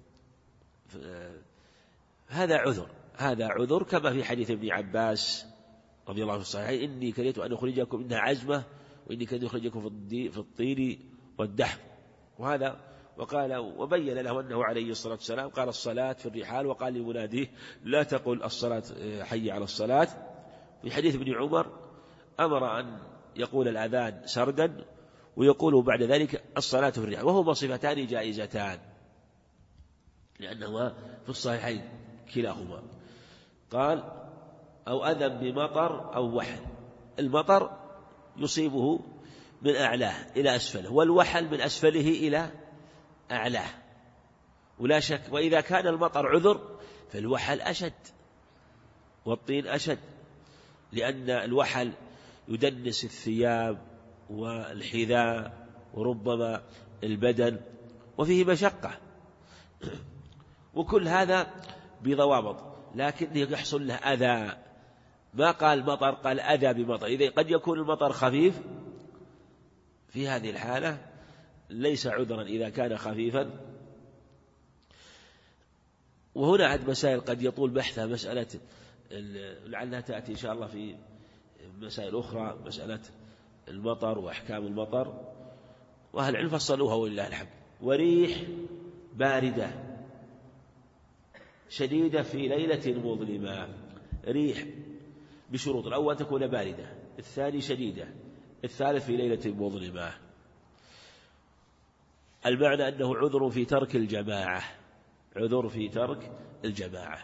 هذا عذر كما في حديث ابن عباس رضي الله عنه الصحيحين: إني كرهت أن أخرجكم إنها عزمة وإني كرهت أخرجكم في الطين والدحم. وقال وبين له أنه عليه الصلاة والسلام قال الصلاة في الرحال، وقال لمناديه لا تقل الصلاة حي على الصلاة. في حديث ابن عمر أمر أن يقول الأذان سردا ويقول بعد ذلك الصلاة في الرحال، وهما صفتان جائزتان لأنهما في الصحيحين كلاهما. قال أو أذى بمطر أو وحل، المطر يصيبه من أعلاه إلى أسفله، والوحل من أسفله إلى أعلاه، ولا شك. وإذا كان المطر عذر فالوحل أشد والطين أشد، لأن الوحل يدنس الثياب والحذاء وربما البدن وفيه مشقة، وكل هذا بضوابط، لكن يحصل له أذى. ما قال مطر، قال أذى بمطر. إذا قد يكون المطر خفيف، في هذه الحالة ليس عذرا إذا كان خفيفا. وهنا عد مسائل قد يطول بحثها، مسألة لعلها تأتي إن شاء الله في مسائل أخرى، مسألة المطر وأحكام المطر، وأهل العلم فصلوها ولله الحمد. وريح باردة شديدة في ليلة مظلمة، ريح بشروط: الأول تكون باردة، الثاني شديدة، الثالث في ليلة مظلمة. المعنى أنه عذر في ترك الجماعة.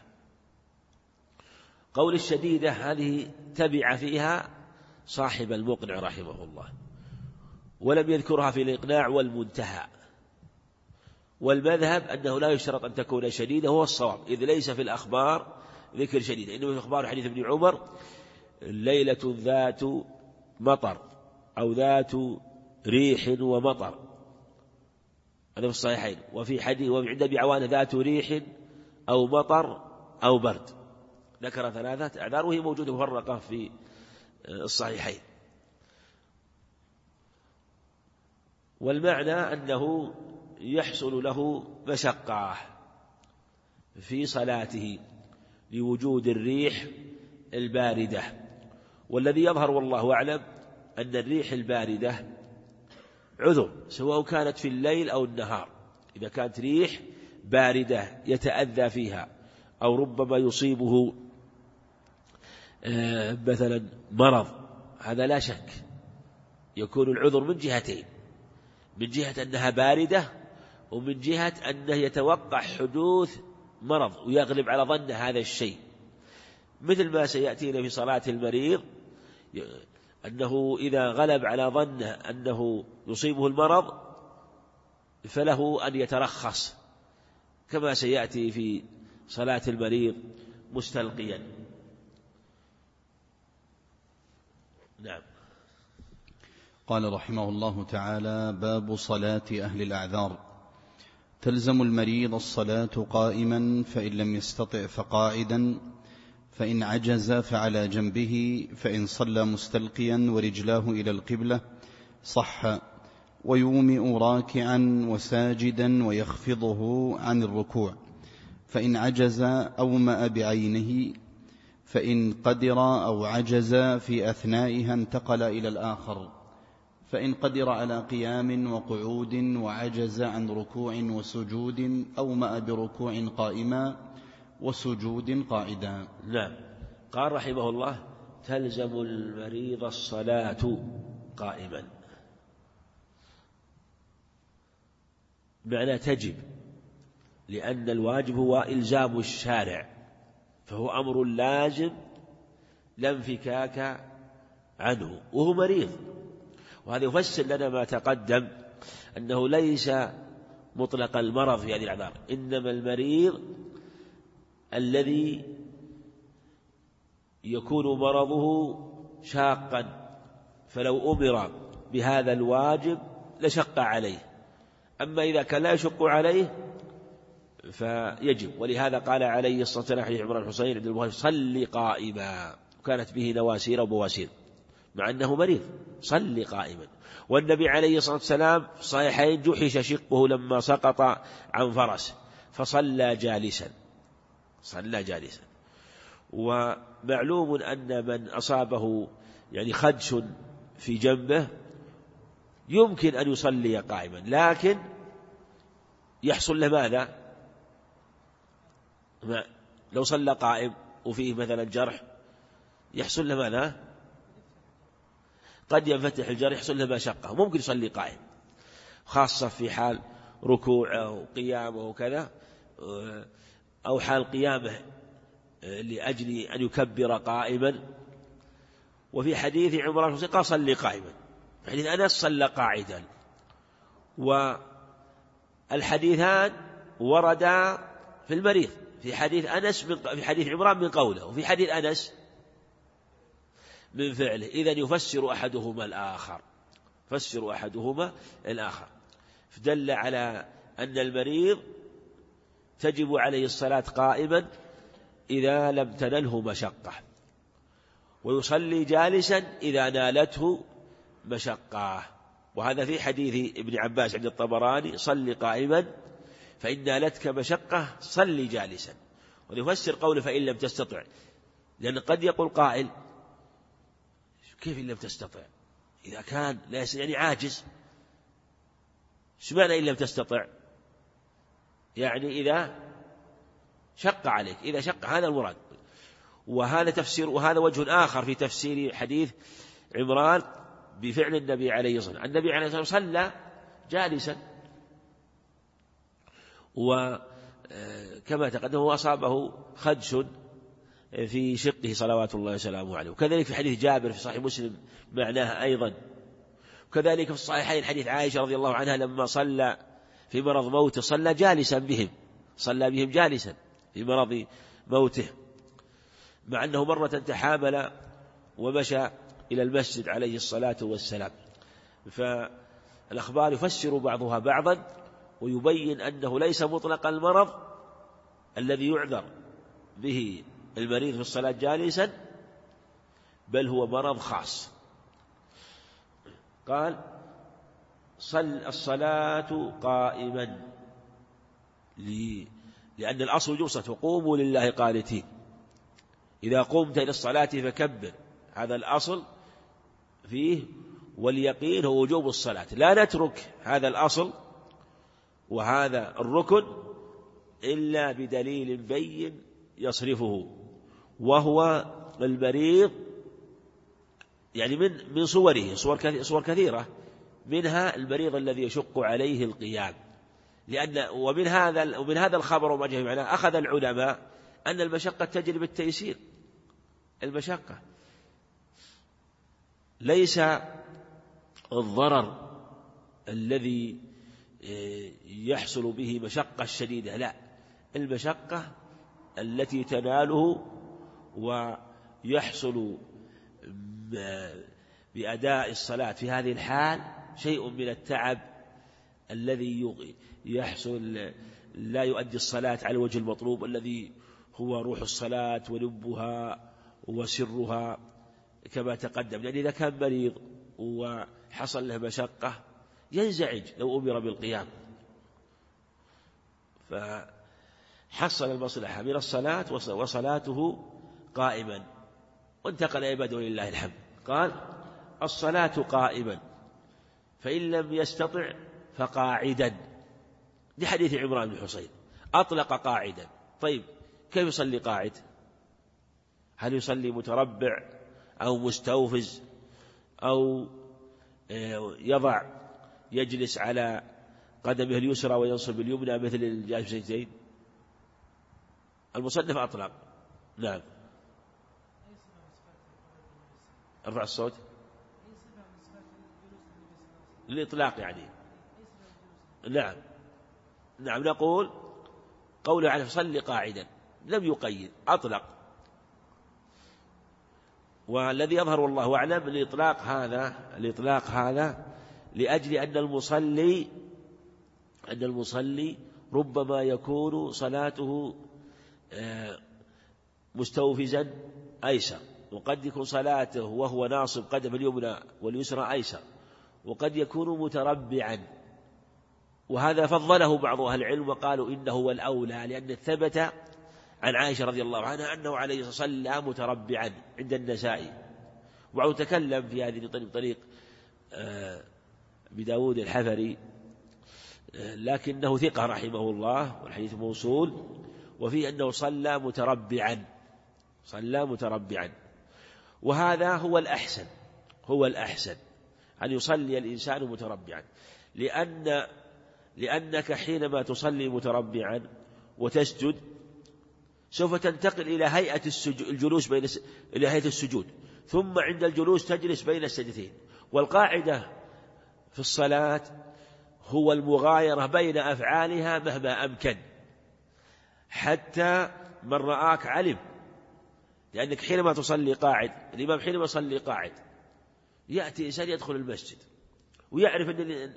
قول الشديدة هذه تبع فيها صاحب المقنع رحمه الله، ولم يذكرها في الإقناع والمنتهى. والمذهب أنه لا يشترط أن تكون شديدة، هو الصواب، إذ ليس في الأخبار ذكر شديدة، إنما في الأخبار حديث ابن عمر: ليلة ذات مطر أو ذات ريح ومطر، هذا في الصحيحين. وفي حديث وعند أبي عوانة: ذات ريح أو مطر أو برد. ذكر 3 أعذار وهي موجودة مفرقة في الصحيحين. والمعنى أنه يحصل له مشقة في صلاته لوجود الريح الباردة. والذي يظهر والله أعلم أن الريح الباردة عذر سواء كانت في الليل أو النهار. إذا كانت ريح باردة يتأذى فيها أو ربما يصيبه مثلا مرض، هذا لا شك يكون العذر من جهتين: من جهة أنها باردة، ومن جهة أنه يتوقع حدوث مرض ويغلب على ظن هذا الشيء، مثل ما سيأتينا في صلاة المريض، أنه إذا غلب على ظنه أنه يصيبه المرض فله أن يترخص، كما سيأتي في صلاة المريض مستلقيا. نعم. قال رحمه الله تعالى: باب صلاة أهل الأعذار. تلزم المريض الصلاة قائما، فإن لم يستطع فقاعدا، فإن عجز فعلى جنبه، فإن صلى مستلقيا ورجلاه إلى القبلة صح، ويومئ راكعا وساجدا ويخفضه عن الركوع، فإن عجز أومأ بعينه، فإن قدر أو عجز في أثنائها انتقل إلى الآخر، فإن قدر على قيام وقعود وعجز عن ركوع وسجود أومأ بركوع قائما وسجود قاعدا. نعم. قال رحمه الله: تلزم المريض الصلاة قائما، معنى تجب، لأن الواجب هو إلزام الشارع، فهو أمر لازم لا انفكاك عنه، وهو مريض. وهذا يفسر لنا ما تقدم أنه ليس مطلق المرض في هذه الأعذار، إنما المريض الذي يكون مرضه شاقا، فلو أمر بهذا الواجب لشق عليه، أما إذا كان لا يشق عليه فيجب. ولهذا قال عليه الصلاة والسلام حديث عمران الحصين عند البخاري: صل قائما، وكانت به نواسير وبواسير، مع أنه مريض، صل قائما. والنبي عليه الصلاة والسلام في الصحيحين جحش شقه لما سقط عن فرس فصلى جالسا، صلى جالسا. ومعلوم أن من أصابه يعني خدش في جنبه يمكن أن يصلي قائما، لكن يحصل له ماذا؟ لو صلى قائم وفيه مثلا جرح يحصل له ماذا؟ قد ينفتح الجرح، يحصل له مشقة، ممكن يصلي قائم، خاصة في حال ركوعه وقيامه وكذا، أو حال قيامه لأجل أن يكبر قائما. وفي حديث عمران قال: صلي قائما. في حديث أنس: صلى قاعدا. والحديثان وردا في المريض، في حديث أنس في حديث عمران من قوله، وفي حديث أنس من فعله. إذن يفسر أحدهما الآخر، فسر أحدهما الآخر، فدل على أن المريض تجب عليه الصلاة قائما إذا لم تنله مشقة، ويصلي جالسا إذا نالته مشقة. وهذا في حديث ابن عباس عند الطبراني: صل قائما فإن نالتك مشقة صل جالسا. ويفسر قوله فإن لم تستطع، لأن قد يقول قائل: كيف إن لم تستطع؟ إذا كان لا يعني عاجز، ايش معنى إن لم تستطع؟ يعني إذا شق عليك، إذا شق، هذا المراد. وهذا تفسير، وهذا وجه آخر في تفسير حديث عمران بفعل النبي عليه الصلاة والسلام. النبي عليه الصلاة والسلام صلى جالسا، وكما تقدم هو أصابه خدش في شقه صلوات الله وسلامه عليه. وكذلك في حديث جابر في صحيح مسلم معناه أيضا. وكذلك في الصحيحين حديث عائشة رضي الله عنها لما صلى في مرض موته صلى جالسا بهم، صلى بهم جالسا في مرض موته، مع أنه مرة تحامل ومشى إلى المسجد عليه الصلاة والسلام. فالأخبار يفسر بعضها بعضا، ويبين أنه ليس مطلق المرض الذي يعذر به المريض في الصلاة جالسا، بل هو مرض خاص. قال: الصلاة قائما، لأن الأصل جلسة، وقوموا لله قانتين، إذا قمت إلى الصلاة فكبر، هذا الأصل فيه، واليقين هو وجوب الصلاة. لا نترك هذا الأصل وهذا الركن إلا بدليل بين يصرفه، وهو المريض، يعني من صوره، صور كثيرة، منها المريض الذي يشق عليه القيام. لأن ومن هذا الخبر وما جاء معناه أخذ العلماء أن المشقة تجلب التيسير. المشقة ليس الضرر الذي يحصل به مشقة شديدة، لا، المشقة التي تناله ويحصل بأداء الصلاة في هذه الحال شيء من التعب الذي يحصل، لا يؤدي الصلاة على الوجه المطلوب الذي هو روح الصلاة ولبها وسرها كما تقدم. يعني إذا كان مريض وحصل له مشقة ينزعج لو أمر بالقيام، فحصل المصلحة من الصلاة وصلاته قائما، وانتقل عباده لله الحمد. قال: الصلاة قائما فإن لم يستطع فقاعدا، لحديث عمران بن حصين أطلق قاعدا. طيب كيف يصلي قاعد؟ هل يصلي متربع أو مستوفز أو يجلس على قدمه اليسرى وينصب اليمنى مثل الجالس في سجدتين. المصنف أطلق. نعم. ارفع الصوت. الإطلاق يعني. نعم نعم. نقول قوله عليه صل قاعدا لم يقيد، أطلق. والذي يظهر والله أعلم الإطلاق هذا لأجل أن المصلي ربما يكون صلاته مستوفزا أيسر، وقد يكون صلاته وهو ناصب قدم اليمنى واليسرى أيسر، وقد يكون متربعا، وهذا فضله بعض أهل العلم وقالوا إنه هو الأولى، لأن ثبت عن عائشة رضي الله عنها أنه عليه الصلاة والسلام صلى متربعا عند النسائي. وبعض تكلم في هذه طريق بداود الحفري، لكنه ثقة رحمه الله والحديث موصول، وفيه أنه صلى متربعا. وهذا هو الأحسن أن يصلي الإنسان متربعا، لأنك حينما تصلي متربعا وتسجد سوف تنتقل إلى هيئة الجلوس إلى هيئة السجود، ثم عند الجلوس تجلس بين السجدتين. والقاعدة في الصلاة هو المغايرة بين أفعالها مهما أمكن، حتى من رآك علم، لأنك حينما تصلي قاعد، الإمام حينما يصلي قاعد يأتي إنسان يدخل المسجد ويعرف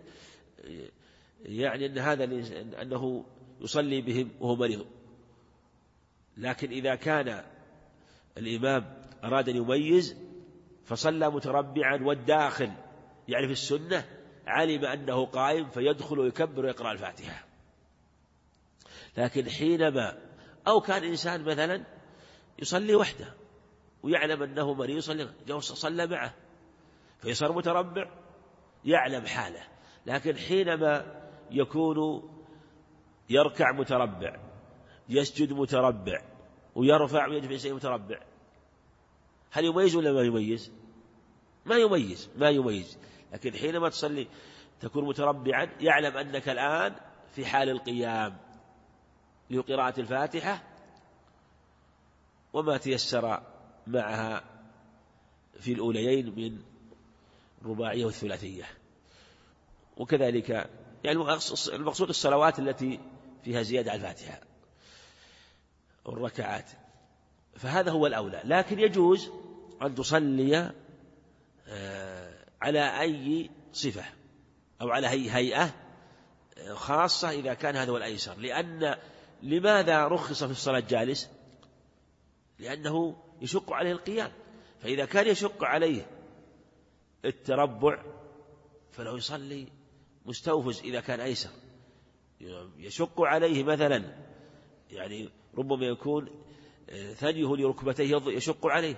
أن هذا أنه يصلي بهم وهو مريض. لكن إذا كان الإمام أراد أن يميز فصلى متربعا والداخل يعرف السنة، علم أنه قائم فيدخل ويكبر ويقرأ الفاتحة. لكن حينما أو كان إنسان مثلا يصلي وحده ويعلم أنه مريض صلى معه فيصير متربع يعلم حاله، لكن حينما يكون يركع متربع، يسجد متربع، ويرفع ويجلس متربع، هل يميز ولا ما يميز؟ ما يميز. لكن حينما تصلي تكون متربعا يعلم أنك الآن في حال القيام لقراءة الفاتحة وما تيسر معها في الأوليين من الرباعية والثلاثية. وكذلك يعني المقصود الصلوات التي فيها زيادة على الفاتحة والركعات، فهذا هو الأولى. لكن يجوز أن تصلي على أي صفة أو على هيئة خاصة إذا كان هذا هو الأيسر. لماذا رخص في الصلاة جالس؟ لأنه يشق عليه القيام، فإذا كان يشق عليه التربع فلو يصلي مستوفز إذا كان أيسر. يشق عليه مثلا يعني ربما يكون ثنيه لركبتيه يشق عليه،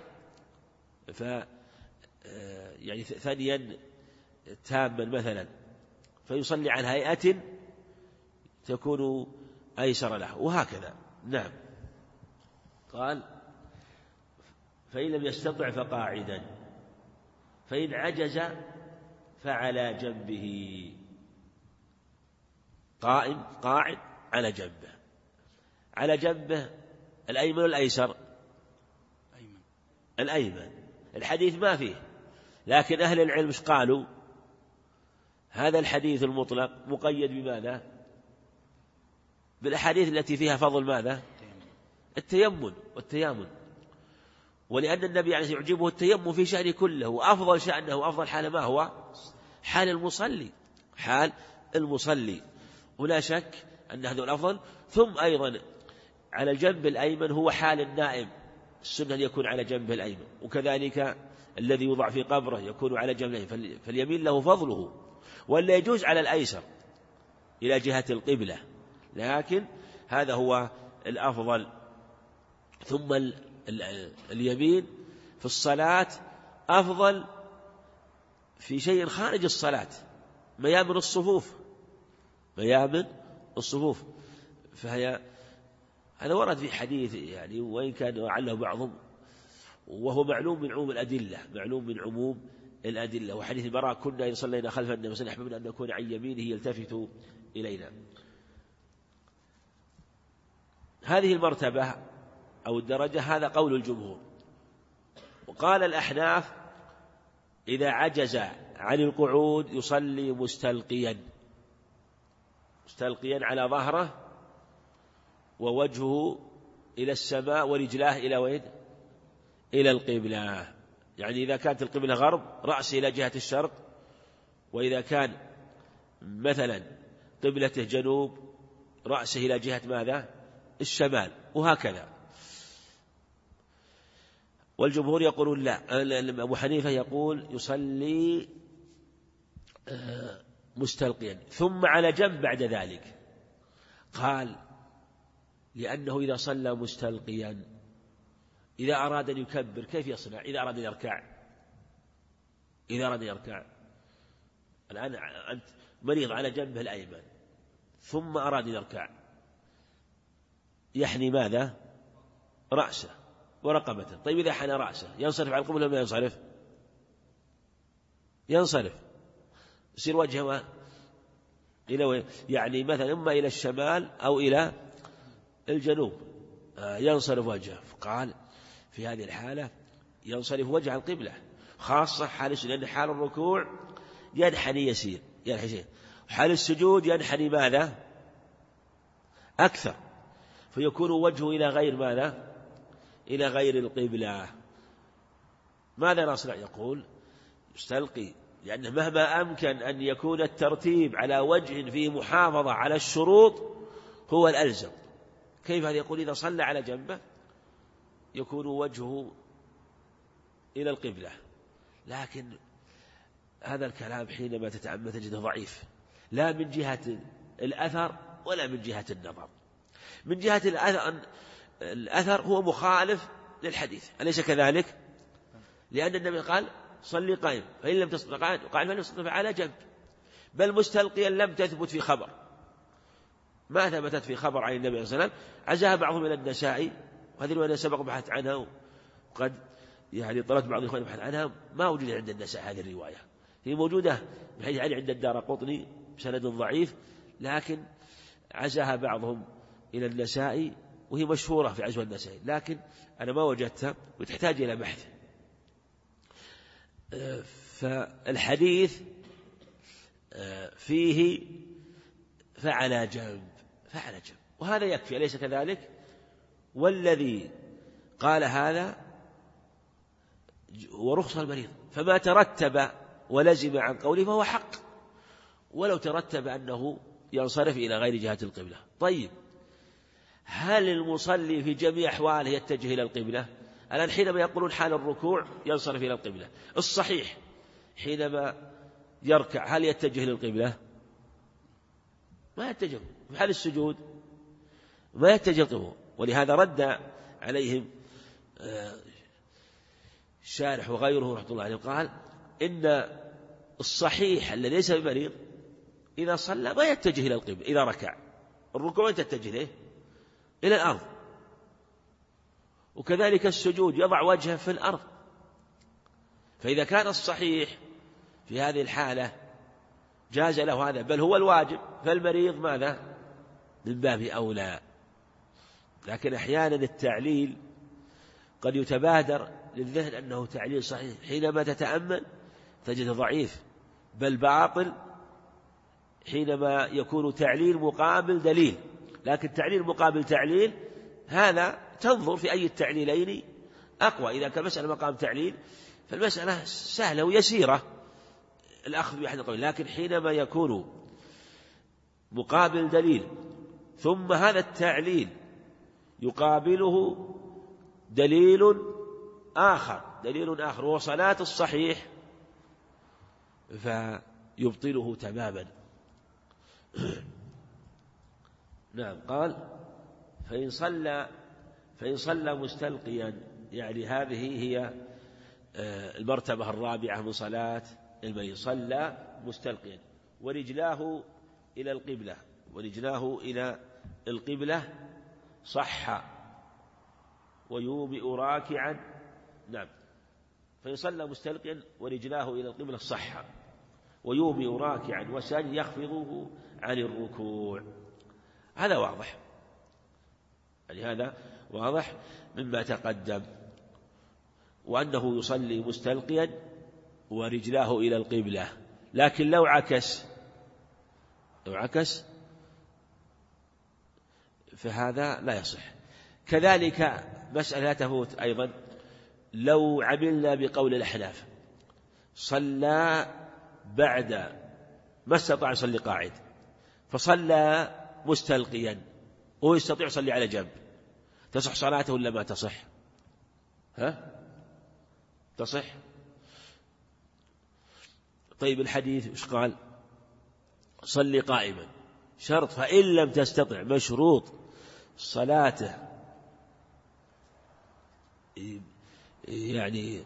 يعني ثانيا تاما مثلا، فيصلي عن هيئة تكون أيسر له، وهكذا. نعم. قال فإن لم يستطع فقاعدا، فإن عجز فعلى جنبه. قاعد على جنبه الأيمن والأيسر. الأيمن. الحديث ما فيه، لكن أهل العلم قالوا هذا الحديث المطلق مقيد بماذا؟ بالأحاديث التي فيها فضل ماذا؟ التيمم والتيامن. ولأن النبي عليه الصلاة والسلام يعجبه التيمم في شأنه كله، وأفضل شأنه أفضل حال ما هو؟ حال المصلي، ولا شك أن هذا الأفضل. ثم أيضا على الجنب الأيمن هو حال النائم، السنة يكون على جنبه الأيمن، وكذلك الذي يوضع في قبره يكون على جنبه الأيمن، فاليمين له فضله، ولا يجوز على الأيسر إلى جهة القبلة، لكن هذا هو الأفضل. ثم اليمين في الصلاة أفضل في شيء خارج الصلاة، ميامن الصفوف، فهي هذا ورد في حديث يعني، وإن كان علّه بعضهم، وهو معلوم من عموم الأدلة، معلوم من عموم الأدلة. وحديث البراء كنا إن صلينا خلف النبي صلى الله عليه وسلم أن نكون عن يمينه يلتفت إلينا. هذه المرتبة أو الدرجة هذا قول الجمهور. وقال الأحناف إذا عجز عن القعود يصلي مستلقيا على ظهره ووجهه إلى السماء ورجلاه إلى وين؟ إلى القبلة. يعني إذا كانت القبلة غرب رأسه إلى جهة الشرق، وإذا كان مثلا قبلته جنوب رأسه إلى جهة ماذا؟ الشمال، وهكذا. والجمهور يقولون لا، أبو حنيفة يقول يصلي مستلقيا ثم على جنب بعد ذلك. قال لأنه إذا صلى مستلقيا إذا أراد أن يكبر كيف يصنع؟ إذا أراد أن يركع الآن أنت مريض على جنبه الأيمن ثم أراد أن يركع، يحني ماذا؟ رأسه ورقبته. طيب إذا حنى رأسه ينصرف على القبلة ولا ما ينصرف؟ يصير وجهه إلى وين؟ يعني مثلا إما إلى الشمال أو إلى الجنوب، ينصرف وجهه. فقال في هذه الحالة ينصرف وجه القبلة، خاصة حال لأن حال الركوع ينحني يسير، حال السجود ينحني ماذا؟ أكثر، فيكون وجهه إلى غير ماذا؟ إلى غير القبلة. ماذا نصنع؟ يقول يستلقي، لأنه مهما أمكن أن يكون الترتيب على وجه فيه محافظة على الشروط هو الألزم. كيف هذا؟ يقول إذا صلى على جنبه يكون وجهه إلى القبلة. لكن هذا الكلام حينما تتأمل تجده ضعيف، لا من جهة الأثر ولا من جهة النظر. من جهة الأثر هو مخالف للحديث، أليس كذلك؟ لأن النبي قال صلي قائم، فإن لم تستطع قاعد فإن تستطع على جنب. بل مستلقيا لم تثبت في خبر، ما ثبتت في خبر عن النبي صلى الله عليه وسلم. عزاها بعضهم إلى النسائي، وهذه الرواية سبق بحث عنها، وقد يعني طلبت بعض الإخوان بحث عنها، ما وجد عند النسائي هذه الرواية. هي موجودة من حيث عند الدارقطني بسند ضعيف، لكن عزاها بعضهم إلى النسائي، وهي مشهورة في عزوة النسائي، لكن أنا ما وجدتها وتحتاج إلى بحث. فالحديث فيه فعلى جنب، وهذا يكفي، أليس كذلك؟ والذي قال هذا ورخص المريض، فما ترتب ولزم عن قوله فهو حق، ولو ترتب أنه ينصرف إلى غير جهة القبلة. طيب هل المصلي في جميع أحواله يتجه إلى القبلة؟ الآن حينما يقولون حال الركوع ينصرف إلى القبلة، الصحيح حينما يركع هل يتجه إلى القبلة؟ ما يتجه. في حال السجود ما يتجه القبلة. ولهذا رد عليهم الشارح وغيره رحمة الله عليه، قال إن الصحيح الذي ليس بمريض إذا صلى ما يتجه إلى القبلة، إذا ركع الركوع تتجه إليه إلى الأرض، وكذلك السجود يضع وجهه في الأرض. فإذا كان الصحيح في هذه الحالة جاز له هذا، بل هو الواجب، فالمريض ماذا؟ من باب أولى. لكن أحيانا التعليل قد يتبادر للذهن أنه تعليل صحيح، حينما تتأمل تجد ضعيف بل باطل، حينما يكون تعليل مقابل دليل. لكن تعليل مقابل تعليل هذا تنظر في أي التعليلين أقوى. إذا كان مسألة مقام تعليل فالمسألة سهلة ويسيرة الأخذ بأحد القولين، لكن حينما يكون مقابل دليل ثم هذا التعليل يقابله دليل آخر وهو صلاة الصحيح فيبطله تماما. نعم. قال فإن صلى مستلقيا، يعني هذه هي المرتبة الرابعة من صلاة المريض، صلى مستلقيا ورجلاه إلى القبلة صح ويومئ راكعا. نعم. فإن صلى مستلقيا ورجلاه إلى القبلة صح، ويومئ راكعا وساجدا يخفضه عن الركوع. هذا واضح، يعني هذا واضح مما تقدم، وأنه يصلي مستلقيا ورجلاه إلى القبلة. لكن لو عكس فهذا لا يصح. كذلك مسألة لا تفوت أيضا، لو عملنا بقول الأحناف صلى بعد ما استطاع يصلي قاعد فصلى مستلقيا وهو يستطيع يصلي على جنب، تصح صلاته ولا ما تصح؟ تصح. طيب الحديث إيش قال؟ صلي قائما، شرط فإن لم تستطع، مشروط صلاته يعني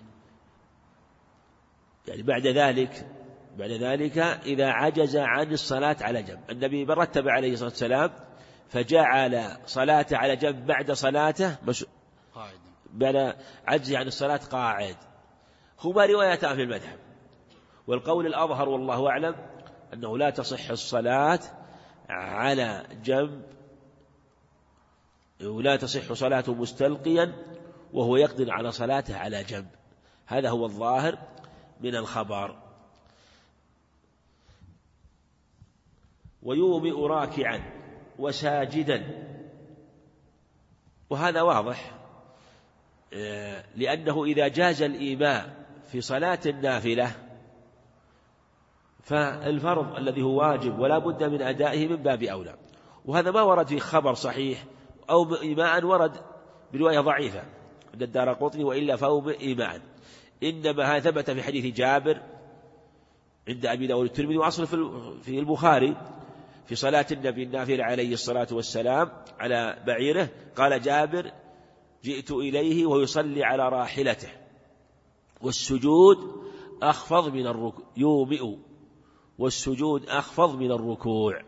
بعد ذلك إذا عجز عن الصلاة على جنب. النبي رتب عليه الصلاة والسلام فجعل صلاته على جنب بعد صلاته بعد عجزه عن الصلاة قاعد. هما روايتان في المذهب، والقول الأظهر والله أعلم أنه لا تصح الصلاة على جنب، ولا تصح صلاته مستلقيا وهو يقدر على صلاته على جنب. هذا هو الظاهر من الخبر. ويومئ راكعا وساجدا، وهذا واضح، لأنه إذا جاز الإيماء في صلاة النافلة فالفرض الذي هو واجب ولا بد من أدائه من باب أولى. وهذا ما ورد في خبر صحيح، أو إيماء ورد برواية ضعيفة عند الدارقطني، وإلا فهو إيماء. إنما هذا ثبت في حديث جابر عند أبي داود الترمذي، وأصل في البخاري في صلاة النبي النافلة عليه الصلاة والسلام على بعيره. قال جابر: جئت إليه وهو يصلي على راحلته والسجود أخفض من الركوع، يومئ والسجود أخفض من الركوع،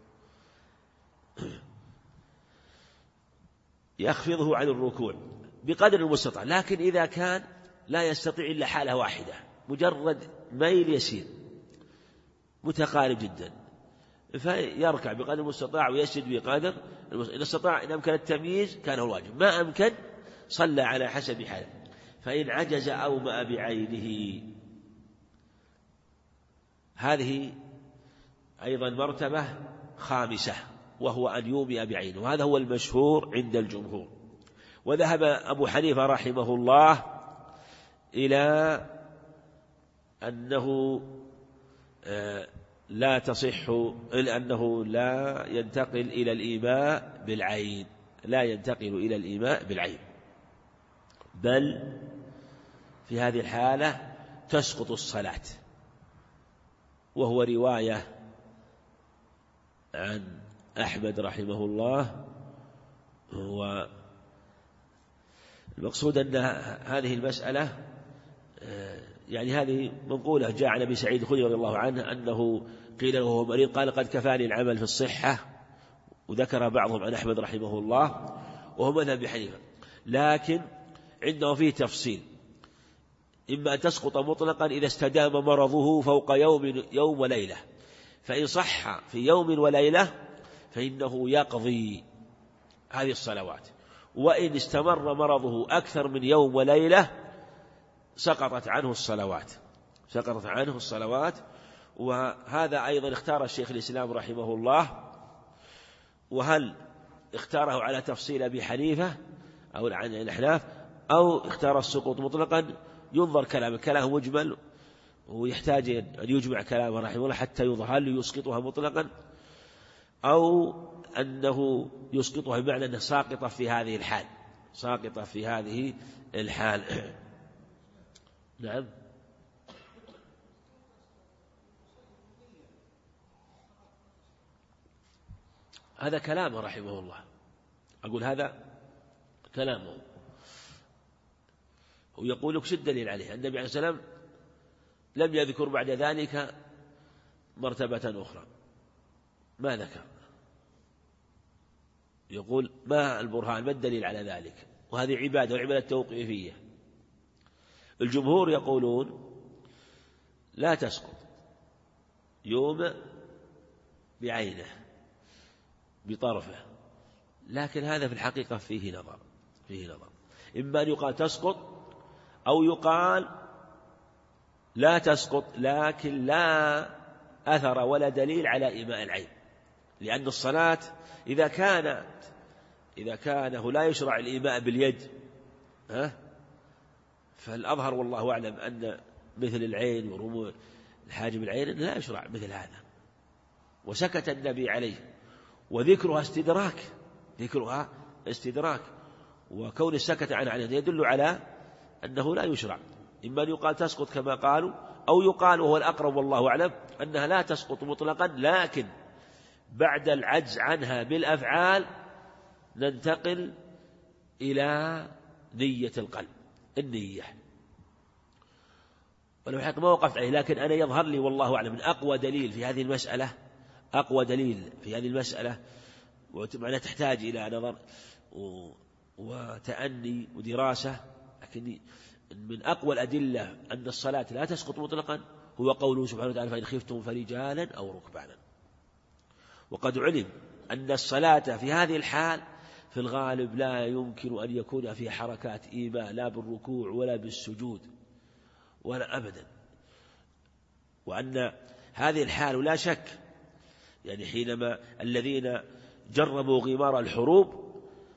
يخفضه عن الركوع بقدر المستطاع. لكن إذا كان لا يستطيع إلا حالة واحدة، مجرد ميل يسير متقارب جدا، فيركع بقدر المستطاع ويسجد بقدر إن استطاع. إن أمكن التمييز كان هو الواجب، ما أمكن صلى على حسب حاله. فإن عجز أومأ بعينه. هذه أيضا مرتبة خامسة، وهو أن يومئ بعينه، وهذا هو المشهور عند الجمهور. وذهب أبو حنيفة رحمه الله إلى أنه لا تصح، لأنه لا ينتقل إلى الإيماء بالعين، لا ينتقل إلى الإيماء بالعين، بل في هذه الحالة تسقط الصلاة. وهو رواية عن أحمد رحمه الله. والمقصود أن هذه المسألة يعني هذه منقولة، جاء عن أبي سعيد الخدري رضي الله عنه أنه قيل له وهو مريض قال: قد كفاني العمل في الصحة. وذكر بعضهم عن أحمد رحمه الله، وهو مذهب أبي حنيفة. لكن عنده فيه تفصيل، إما أن تسقط مطلقا إذا استدام مرضه فوق يوم وليلة، فإن صح في يوم وليلة فإنه يقضي هذه الصلوات، وإن استمر مرضه أكثر من يوم وليلة سقطت عنه الصلوات. وهذا أيضا اختار الشيخ الإسلام رحمه الله. وهل اختاره على تفصيل أبي حنيفة أو عن الأحناف، أو اختار السقوط مطلقا؟ ينظر كلامه مجمل، ويحتاج أن يجمع كلامه رحمه الله حتى يظهر هل يسقطها مطلقا أو أنه يسقطها بمعنى أنها ساقطة في هذه الحال. نعم. هذا كلامه رحمه الله، أقول هذا كلامه. ويقول لك شو الدليل عليه؟ النبي عليه الصلاة والسلام لم يذكر بعد ذلك مرتبة أخرى، ما ذكر. يقول ما البرهان، ما الدليل على ذلك؟ وهذه عبادة، وعبادة توقيفية. الجمهور يقولون لا تسقط يوم بعينه بطرفه، لكن هذا في الحقيقة فيه نظر. إما أن يقال تسقط أو يقال لا تسقط لكن لا أثر ولا دليل على إيماء العين، لأن الصلاة إذا كانه لا يشرع الإيماء باليد فالأظهر والله أعلم أن مثل العين ورموز الحاجب العين لا يشرع مثل هذا، وسكت النبي عليه، وذكرها استدراك، وكون السكت عن عليه يدل على أنه لا يشرع. إما أن يقال تسقط كما قالوا، أو يقال وهو الأقرب والله أعلم أنها لا تسقط مطلقا، لكن بعد العجز عنها بالأفعال ننتقل إلى نية القلب، النية. ولو حق ما وقفت عليه، لكن أنا يظهر لي والله أعلم من أقوى دليل في هذه المسألة ومعنى تحتاج إلى نظر وتأني ودراسة، لكن من أقوى الأدلة أن الصلاة لا تسقط مطلقا هو قوله سبحانه وتعالى فإن خفتم فرجالا أو ركبانا. وقد علم أن الصلاة في هذه الحال في الغالب لا يمكن أن يكون فيها حركات إيماء لا بالركوع ولا بالسجود ولا أبدا، وأن هذه الحال لا شك يعني حينما الذين جربوا غمار الحروب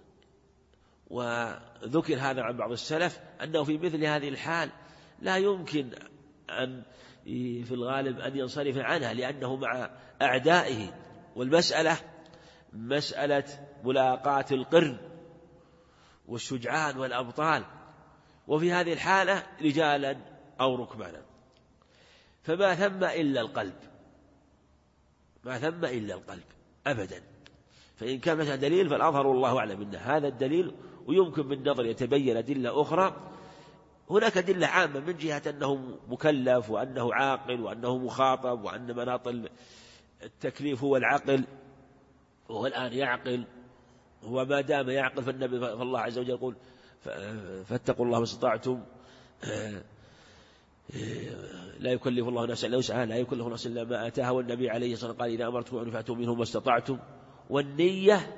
وذكر هذا عن بعض السلف أنه في مثل هذه الحال لا يمكن أن في الغالب أن ينصرف عنها لأنه مع أعدائه، والمسألة مسألة ملاقاة القرن والشجعان والأبطال، وفي هذه الحالة رجالا أو ركبانا، فما ثم إلا القلب أبدا. فإن كان مثلا دليل فالأظهر والله أعلم أن هذا الدليل، ويمكن بالنظر يتبين أدلة أخرى. هناك أدلة عامة من جهة أنه مكلف وأنه عاقل وأنه مخاطب وأن مناط التكليف هو العقل، وهو الآن يعقل، هو ما دام يعقل فالله عز وجل يقول فاتقوا الله ما استطعتم، لا يكلف الله نفسا إلا وسعها، لا يكلف نفسا إلا ما آتاها. والنبي عليه الصلاة والسلام قال إذا أمرتكم أن فأتوا منه ما استطعتم. والنية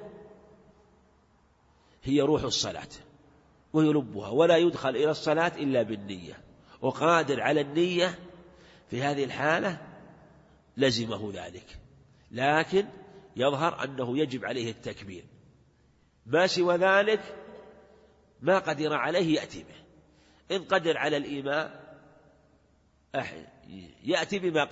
هي روح الصلاة وهي لبها، ولا يدخل إلى الصلاة إلا بالنية، وقادر على النية في هذه الحالة لزمه ذلك، لكن يظهر أنه يجب عليه التكبير. ما سوى ذلك ما قدر عليه يأتي به، إن قدر على الإيماء يأتي بما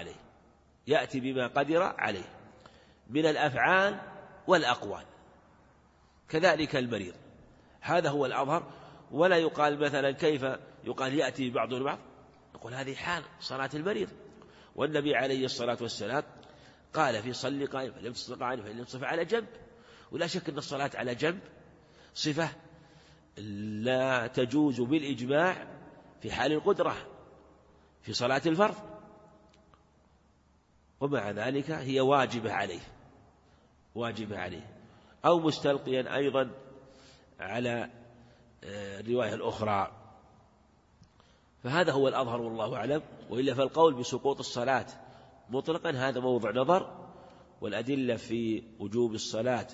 قدر عليه من الأفعال والأقوال، كذلك المريض. هذا هو الأظهر. ولا يقال مثلا كيف يقال يأتي بعض البعض، يقول هذه حال صلاة المريض، والنبي عليه الصلاة والسلام قال في صل قائم فلم تستطع قاعدا فإن لم تستطع على جنب. ولا شك أن الصلاة على جنب صفة لا تجوز بالإجماع في حال القدرة في صلاة الفرض، ومع ذلك هي واجبة عليه، أو مستلقيا أيضا على الرواية الأخرى. فهذا هو الأظهر والله أعلم. وإلا فالقول بسقوط الصلاة مطلقا هذا موضع نظر، والأدلة في وجوب الصلاة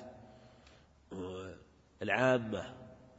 العامة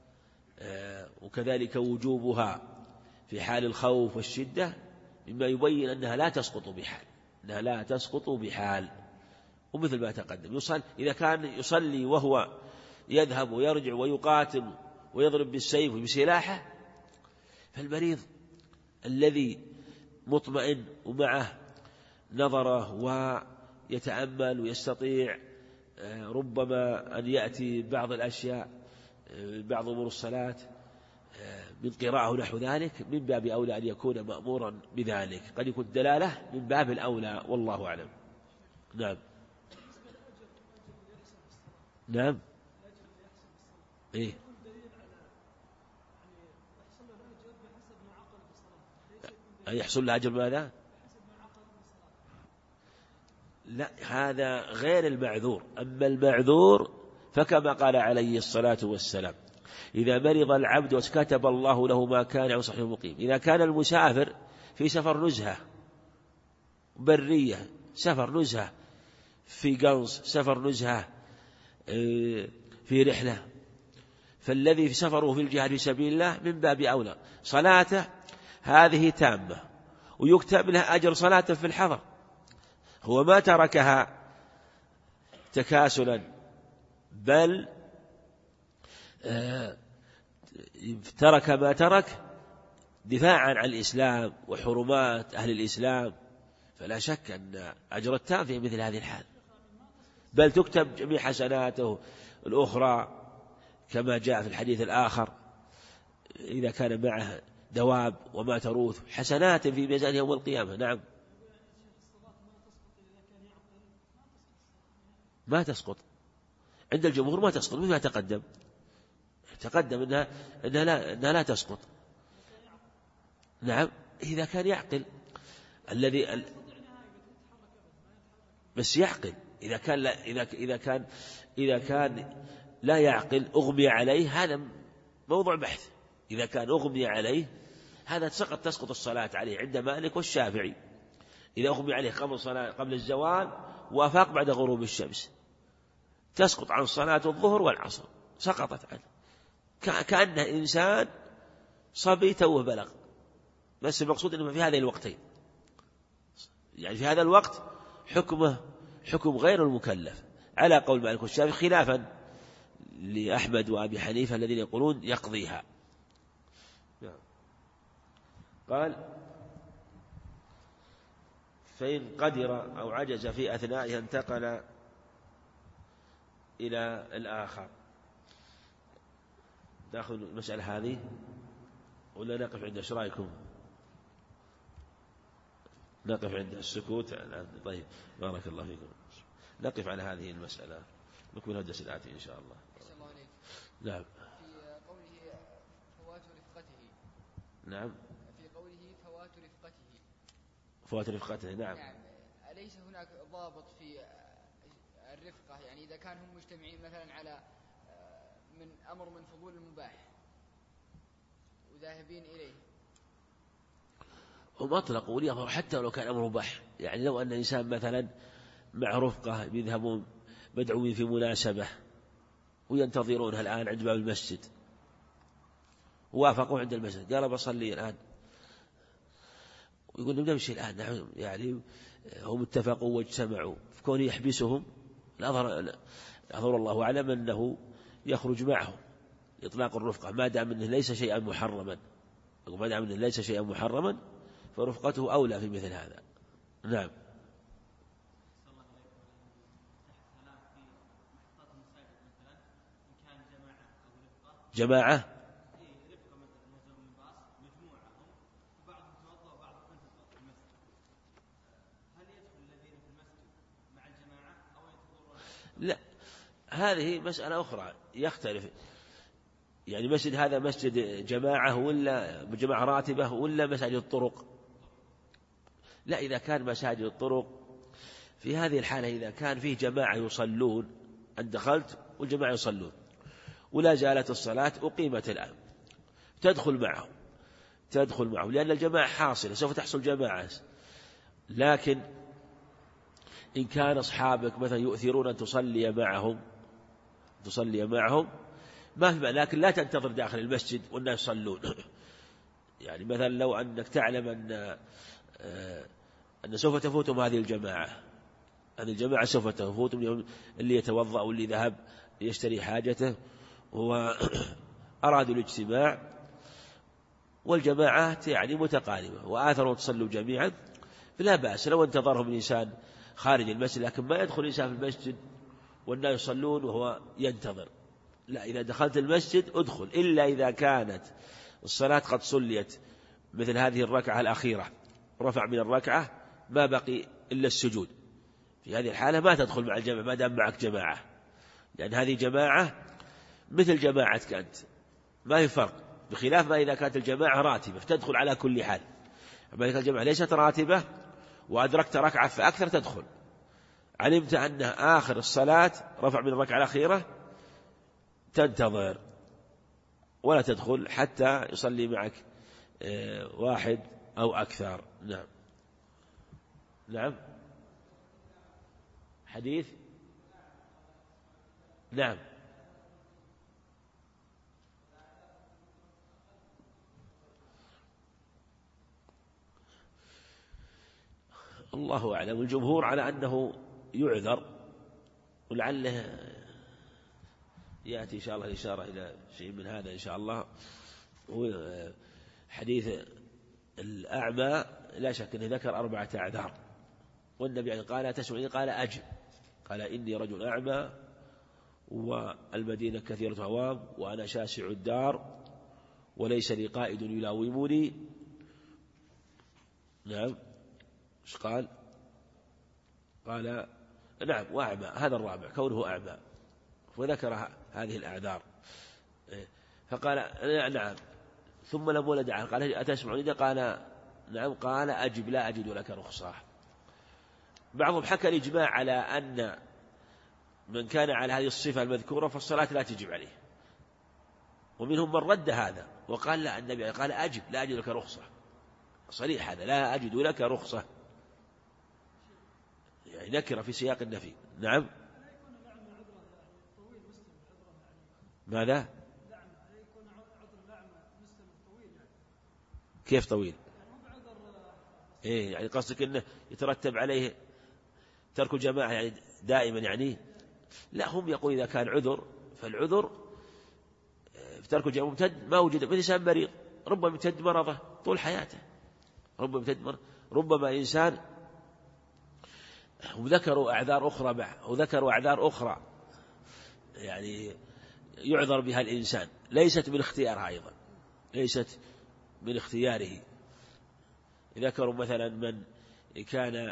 وكذلك وجوبها في حال الخوف والشدة مما يبين أنها لا تسقط بحال. ومثل ما تقدم إذا كان يصلي وهو يذهب ويرجع ويقاتل ويضرب بالسيف وبسلاحه، فالمريض الذي مطمئن ومعه نظره ويتأمل ويستطيع ربما أن يأتي بعض الأشياء بعض أمور الصلاة من قراءة نحو ذلك، من باب أولى أن يكون مأمورا بذلك، قد يكون الدلالة من باب الأولى والله أعلم. نعم إيه يحصل له أجر ماذا؟ لا، هذا غير المعذور. أما المعذور فكما قال عليه الصلاة والسلام إذا مرض العبد وكتب الله له ما كان عن صحيح مقيم. إذا كان المسافر في سفر نزهة برية، سفر نزهة في قنص، سفر نزهة في رحلة، فالذي في سفره في الجهاد في سبيل الله من باب أولى صلاته هذه تامة، ويكتب له أجر صلاة في الحضر. هو ما تركها تكاسلا، بل ترك ما ترك دفاعا عن الإسلام وحرمات أهل الإسلام، فلا شك أن أجر التام في مثل هذه الحال، بل تكتب جميع حسناته الأخرى كما جاء في الحديث الآخر: إذا كان معه دواب وما تروث حسنات في ميزان يوم القيامة. نعم، ما تسقط عند الجمهور، ما تسقط، مثل ما تقدم إنها لا تسقط. نعم، إذا كان يعقل الذي بس يعقل. إذا كان لا يعقل أغمي عليه، هذا موضوع بحث. إذا كان أغمي عليه هذا تسقط الصلاة عليه عند مالك والشافعي. إذا أغمي عليه قبل الزوال وافاق بعد غروب الشمس تسقط عن صلاة الظهر والعصر، سقطت عنه كأنه إنسان صبي توه بلغ. بس المقصود أنه في هذه الوقتين، يعني في هذا الوقت حكمه حكم غير المكلف على قول مالك والشافعي، خلافا لأحمد وأبي حنيفة الذين يقولون يقضيها. قال: فإن قدر أو عجز في أثنائها انتقل إلى الآخر. نأخذ المسألة هذه ولا نقف عند إيش رأيكم؟ نقف عند السكوت. طيب، بارك الله فيكم. نقف على هذه المسألة، نكمل الدرس الآتي إن شاء الله. نعم. في قوله فوات رفقته. نعم. في قوله فوات رفقته. فوات رفقته. نعم. أليس هناك ضابط في الرفقة؟ يعني إذا كانوا هم مجتمعين مثلا على من أمر من فضول المباح وذاهبين إليه، هم أطلقوا لي حتى لو كان أمر مباح. يعني لو أن إنسان مثلا مع رفقة يذهبون مدعوين في مناسبة وينتظرونها الآن عند باب المسجد، ووافقوا عند المسجد، قال بصلي الآن، ويقول لهم نمشي الآن. نحن يعني هم اتفقوا واجتمعوا، فكون يحبسهم أظهر الله أعلم أنه يخرج معهم إطلاق الرفقة، ما دام أنه ليس شيئا محرما، فرفقته أولى في مثل هذا. نعم. جماعة لا، هذه مسألة أخرى يختلف. يعني مسجد هذا مسجد جماعة ولا جماعة راتبة ولا مساجد الطرق؟ لا، إذا كان مساجد الطرق في هذه الحالة، إذا كان فيه جماعة يصلون، أن دخلت والجماعة يصلون ولا زالت الصلاة أقيمت الآن، تدخل معهم لأن الجماعة حاصلة، سوف تحصل جماعة. لكن إن كان أصحابك مثلا يؤثرون أن تصلي معهم ما في، لكن لا تنتظر داخل المسجد والناس يصلون. يعني مثلا لو أنك تعلم أن سوف تفوتهم هذه الجماعة سوف تفوتهم، اللي يتوضأ واللي ذهب يشتري حاجته وأرادوا الاجتماع، والجماعات يعني متقاربة وآثروا تصلوا جميعا، فلا بأس لو انتظرهم الإنسان خارج المسجد، لكن ما يدخل الإنسان في المسجد والناس يصلون وهو ينتظر. لا، إذا دخلت المسجد أدخل، إلا إذا كانت الصلاة قد صليت مثل هذه الركعة الأخيرة، رفع من الركعة ما بقي إلا السجود، في هذه الحالة ما تدخل مع الجماعة ما دام معك جماعة، لأن هذه جماعة مثل جماعتك أنت، ما في فرق، بخلاف ما إذا كانت الجماعة راتبة فتدخل على كل حال. أما إذا كانت الجماعة ليست راتبة وأدركت ركعة فأكثر تدخل، علمت أن آخر الصلاة رفع من الركعة الأخيرة، تنتظر ولا تدخل حتى يصلي معك واحد أو أكثر. نعم. نعم. حديث. نعم. الله أعلم. الجمهور على أنه يعذر، ولعله يأتي إن شاء الله الإشارة إلى شيء من هذا إن شاء الله. حديث الأعمى لا شك أنه ذكر 4 أعذار، والنبي قال تسمعني؟ قال أجب، قال إني رجل أعمى والمدينة كثيرة هوام وأنا شاسع الدار وليس لي قائد يلاومني. نعم. ايش قال؟ قال نعم وأعمى، هذا الرابع كونه أعمى، وذكر هذه الأعذار. فقال نعم، ثم لم ولد عنه قال أتسمعني؟ قال نعم. قال أجب لا أجد لك رخصة. بعضهم حكى الإجماع على أن من كان على هذه الصفة المذكورة فالصلاة لا تجب عليه، ومنهم من رد هذا وقال لا، النبي قال أجب لا أجد لك رخصة، صريح هذا، لا أجد لك رخصة، يعني نكرة في سياق النفي. نعم. ماذا؟ كيف طويل؟ إيه يعني قصدك أنه يترتب عليه ترك الجماعة يعني دائما يعني؟ لا، هم يقول إذا كان عذر فالعذر في ترك الجماعة ممتد، ما وجد، مثل إنسان مريض ربما يمتد مرضه طول حياته، ربما يمتد مرض، ربما إنسان. وذكروا أعذار أخرى وذكروا أعذار أخرى يعني يعذر بها الإنسان ليست من اختيارها أيضا، ليست من اختياره. ذكروا مثلا من كان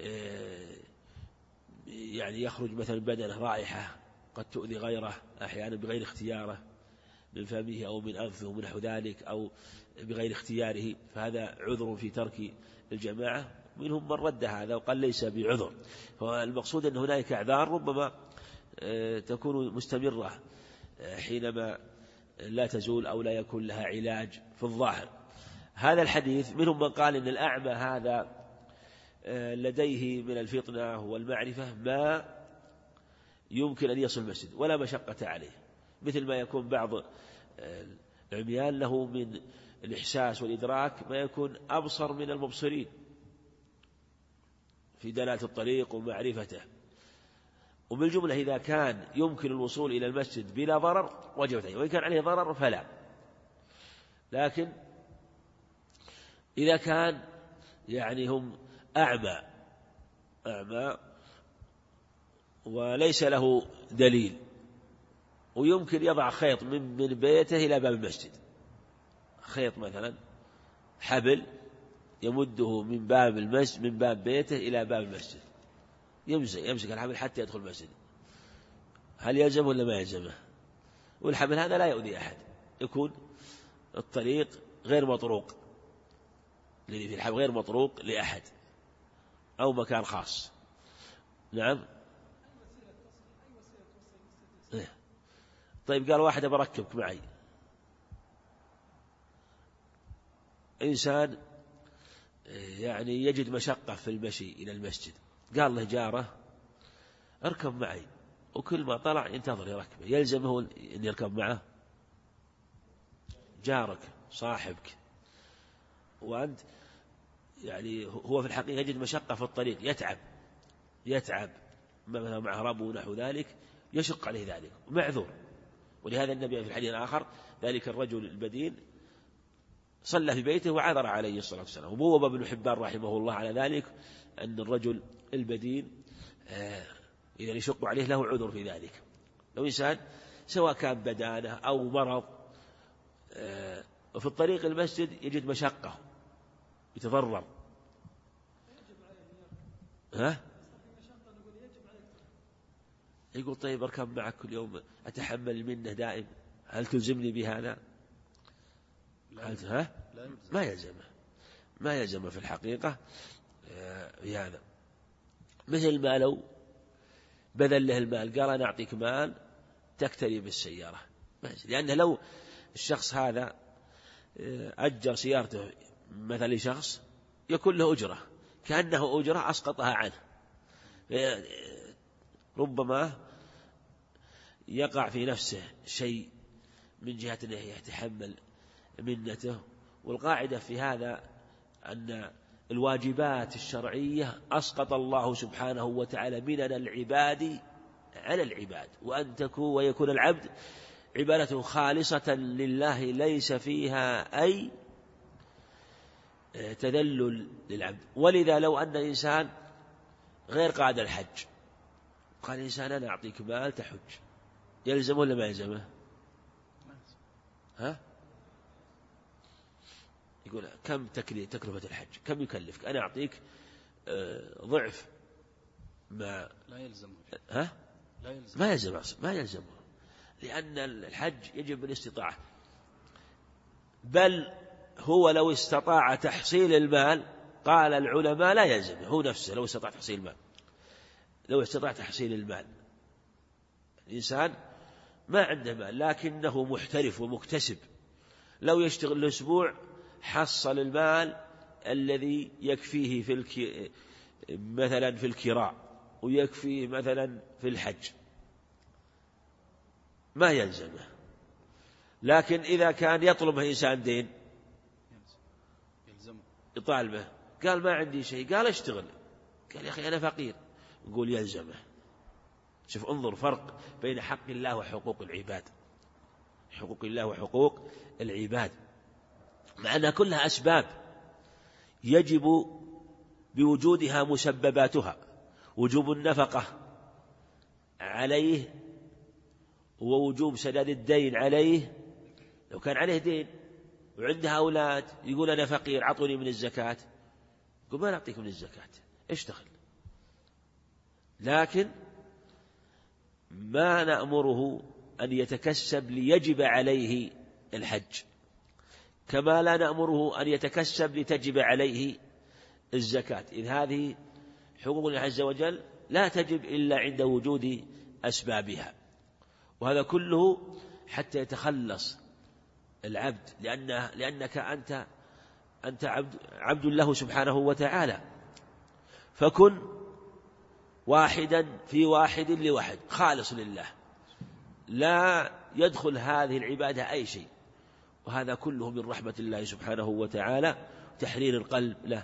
يعني يخرج مثلا بدنه رائحة قد تؤذي غيره أحيانا بغير اختياره من فمه أو من أنفه ونحو ذلك، أو بغير اختياره، فهذا عذر في ترك الجماعة. منهم من رد هذا وقال ليس بعذر. فالمقصود أن هناك أعذار ربما تكون مستمرة حينما لا تزول أو لا يكون لها علاج في الظاهر. هذا الحديث منهم من قال إن الأعمى هذا لديه من الفطنة والمعرفة ما يمكن أن يصل المسجد ولا مشقة عليه، مثل ما يكون بعض العميان له من الإحساس والإدراك ما يكون أبصر من المبصرين في دلالة الطريق ومعرفته. وبالجملة إذا كان يمكن الوصول إلى المسجد بلا ضرر وجبت عليه، وإن كان عليه ضرر فلا. لكن إذا كان يعني هم أعمى وليس له دليل ويمكن يضع خيط من بيته إلى باب المسجد، خيط مثلا حبل يمده من باب المسجد من باب بيته إلى باب المسجد، يمسك الحبل حتى يدخل المسجد، هل يلزمه ولا ما يلزمه؟ والحبل هذا لا يؤذي أحد، يكون الطريق غير مطروق، لأن في الحبل غير مطروق لأحد أو مكان خاص. نعم. طيب قال واحد بركبك معي، إنسان يعني يجد مشقة في المشي إلى المسجد، قال له جاره اركب معي، وكل ما طلع ينتظر يركبه، يلزمه أن يركب معه؟ جارك صاحبك وأنت يعني هو في الحقيقة يجد مشقة في الطريق، يتعب مثلا مع ربو ونحو ذلك، يشق عليه ذلك معذور. ولهذا النبي في الحديث الآخر ذلك الرجل البدين صلى في بيته وعذر عليه الصلاة والسلام. وبوب ابن حبان رحمه الله على ذلك أن الرجل البدين إذا يشق عليه له عذر في ذلك. لو إنسان سواء كان بدانه أو مرض وفي الطريق المسجد يجد مشقة يتضرر، يقول طيب أركب معك كل يوم أتحمل منه دائم، هل تلزمني بهذا؟ ما يلزمه في الحقيقة بهذا. مثل ما لو بذل له المال قال أنا أعطيك مال تكتري بالسيارة، لأنه لو الشخص هذا أجر سيارته مثل لشخص يكون له أجرة، كأنه أجرة أسقطها عنه، ربما يقع في نفسه شيء من جهة أنه يتحمل منته. والقاعدة في هذا أن الواجبات الشرعية أسقط الله سبحانه وتعالى مننا العباد على العباد، وأن ويكون العبد عبادة خالصة لله ليس فيها أي تذلل للعبد. ولذا لو أن إنسان غير قادر الحج قال إنسان أنا أعطيك مال تحج، يلزمه ولا ما يلزمه؟ ها؟ يقول كم تكلفة الحج، كم يكلفك؟ أنا أعطيك ضعف ما لا يلزمه. ها؟ ما يلزمه لأن الحج يجب بالاستطاعة، بل هو لو استطاع تحصيل المال قال العلماء لا يلزمه، هو نفسه لو استطاع تحصيل المال، لو استطاع تحصيل المال. الإنسان ما عنده مال لكنه محترف ومكتسب، لو يشتغل الأسبوع حصل المال الذي يكفيه مثلا في الكراء ويكفيه مثلا في الحج ما يلزمه. لكن إذا كان يطلبه إنسان دين يطالبه قال ما عندي شيء، قال اشتغل، قال يا أخي أنا فقير، نقول يلزمه. شوف انظر فرق بين حق الله وحقوق العباد، حقوق الله وحقوق العباد مع أنها كلها أسباب يجب بوجودها مسبباتها، وجوب النفقة عليه ووجوب سداد الدين عليه. لو كان عليه دين وعنده أولاد يقول أنا فقير أعطوني من الزكاة، يقول ما نعطيك من الزكاة اشتغل. لكن ما نأمره أن يتكسب ليجب عليه الحج، كما لا نأمره أن يتكسب لتجب عليه الزكاة، إذ هذه حقوق الله عز وجل لا تجب إلا عند وجود أسبابها. وهذا كله حتى يتخلص العبد، لأنك أنت عبد له سبحانه وتعالى، فكن واحدا في واحد لواحد خالص لله، لا يدخل هذه العبادة أي شيء. وهذا كله من رحمة الله سبحانه وتعالى، تحرير القلب له